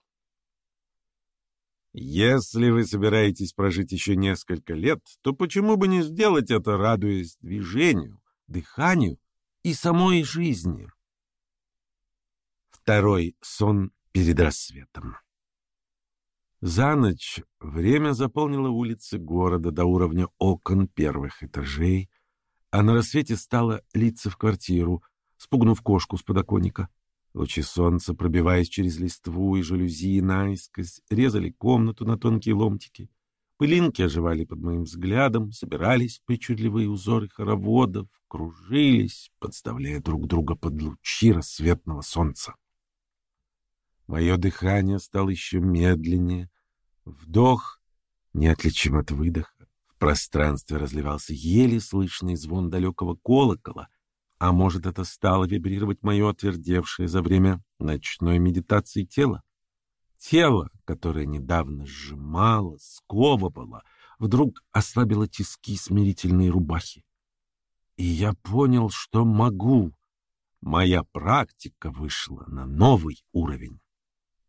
Если вы собираетесь прожить еще несколько лет, то почему бы не сделать это, радуясь движению, дыханию и самой жизни? Второй сон перед рассветом. За ночь время заполнило улицы города до уровня окон первых этажей, а на рассвете стало литься в квартиру, спугнув кошку с подоконника. Лучи солнца, пробиваясь через листву и жалюзи наискось, резали комнату на тонкие ломтики. Пылинки оживали под моим взглядом, собирались в причудливые узоры хороводов, кружились, подставляя друг друга под лучи рассветного солнца. Мое дыхание стало еще медленнее. Вдох неотличим от выдоха. В пространстве разливался еле слышный звон далекого колокола, а может, это стало вибрировать мое отвердевшее за время ночной медитации тело? Тело, которое недавно сжимало, сковывало, вдруг ослабило тиски смирительной рубахи. И я понял, что могу. Моя практика вышла на новый уровень.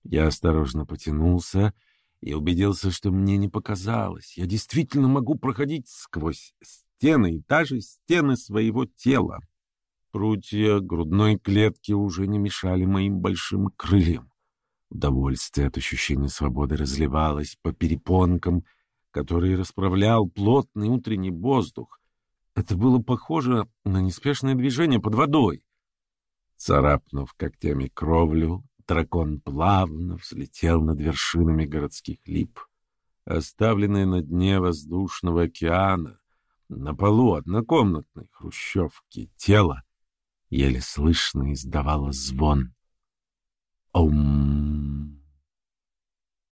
Я осторожно потянулся и убедился, что мне не показалось. Я действительно могу проходить сквозь стены и даже стены своего тела. Прутья грудной клетки уже не мешали моим большим крыльям. Удовольствие от ощущения свободы разливалось по перепонкам, которые расправлял плотный утренний воздух. Это было похоже на неспешное движение под водой. Царапнув когтями кровлю, дракон плавно взлетел над вершинами городских лип. Оставленное на дне воздушного океана, на полу однокомнатной хрущевки, тело еле слышно издавало звон. Аум!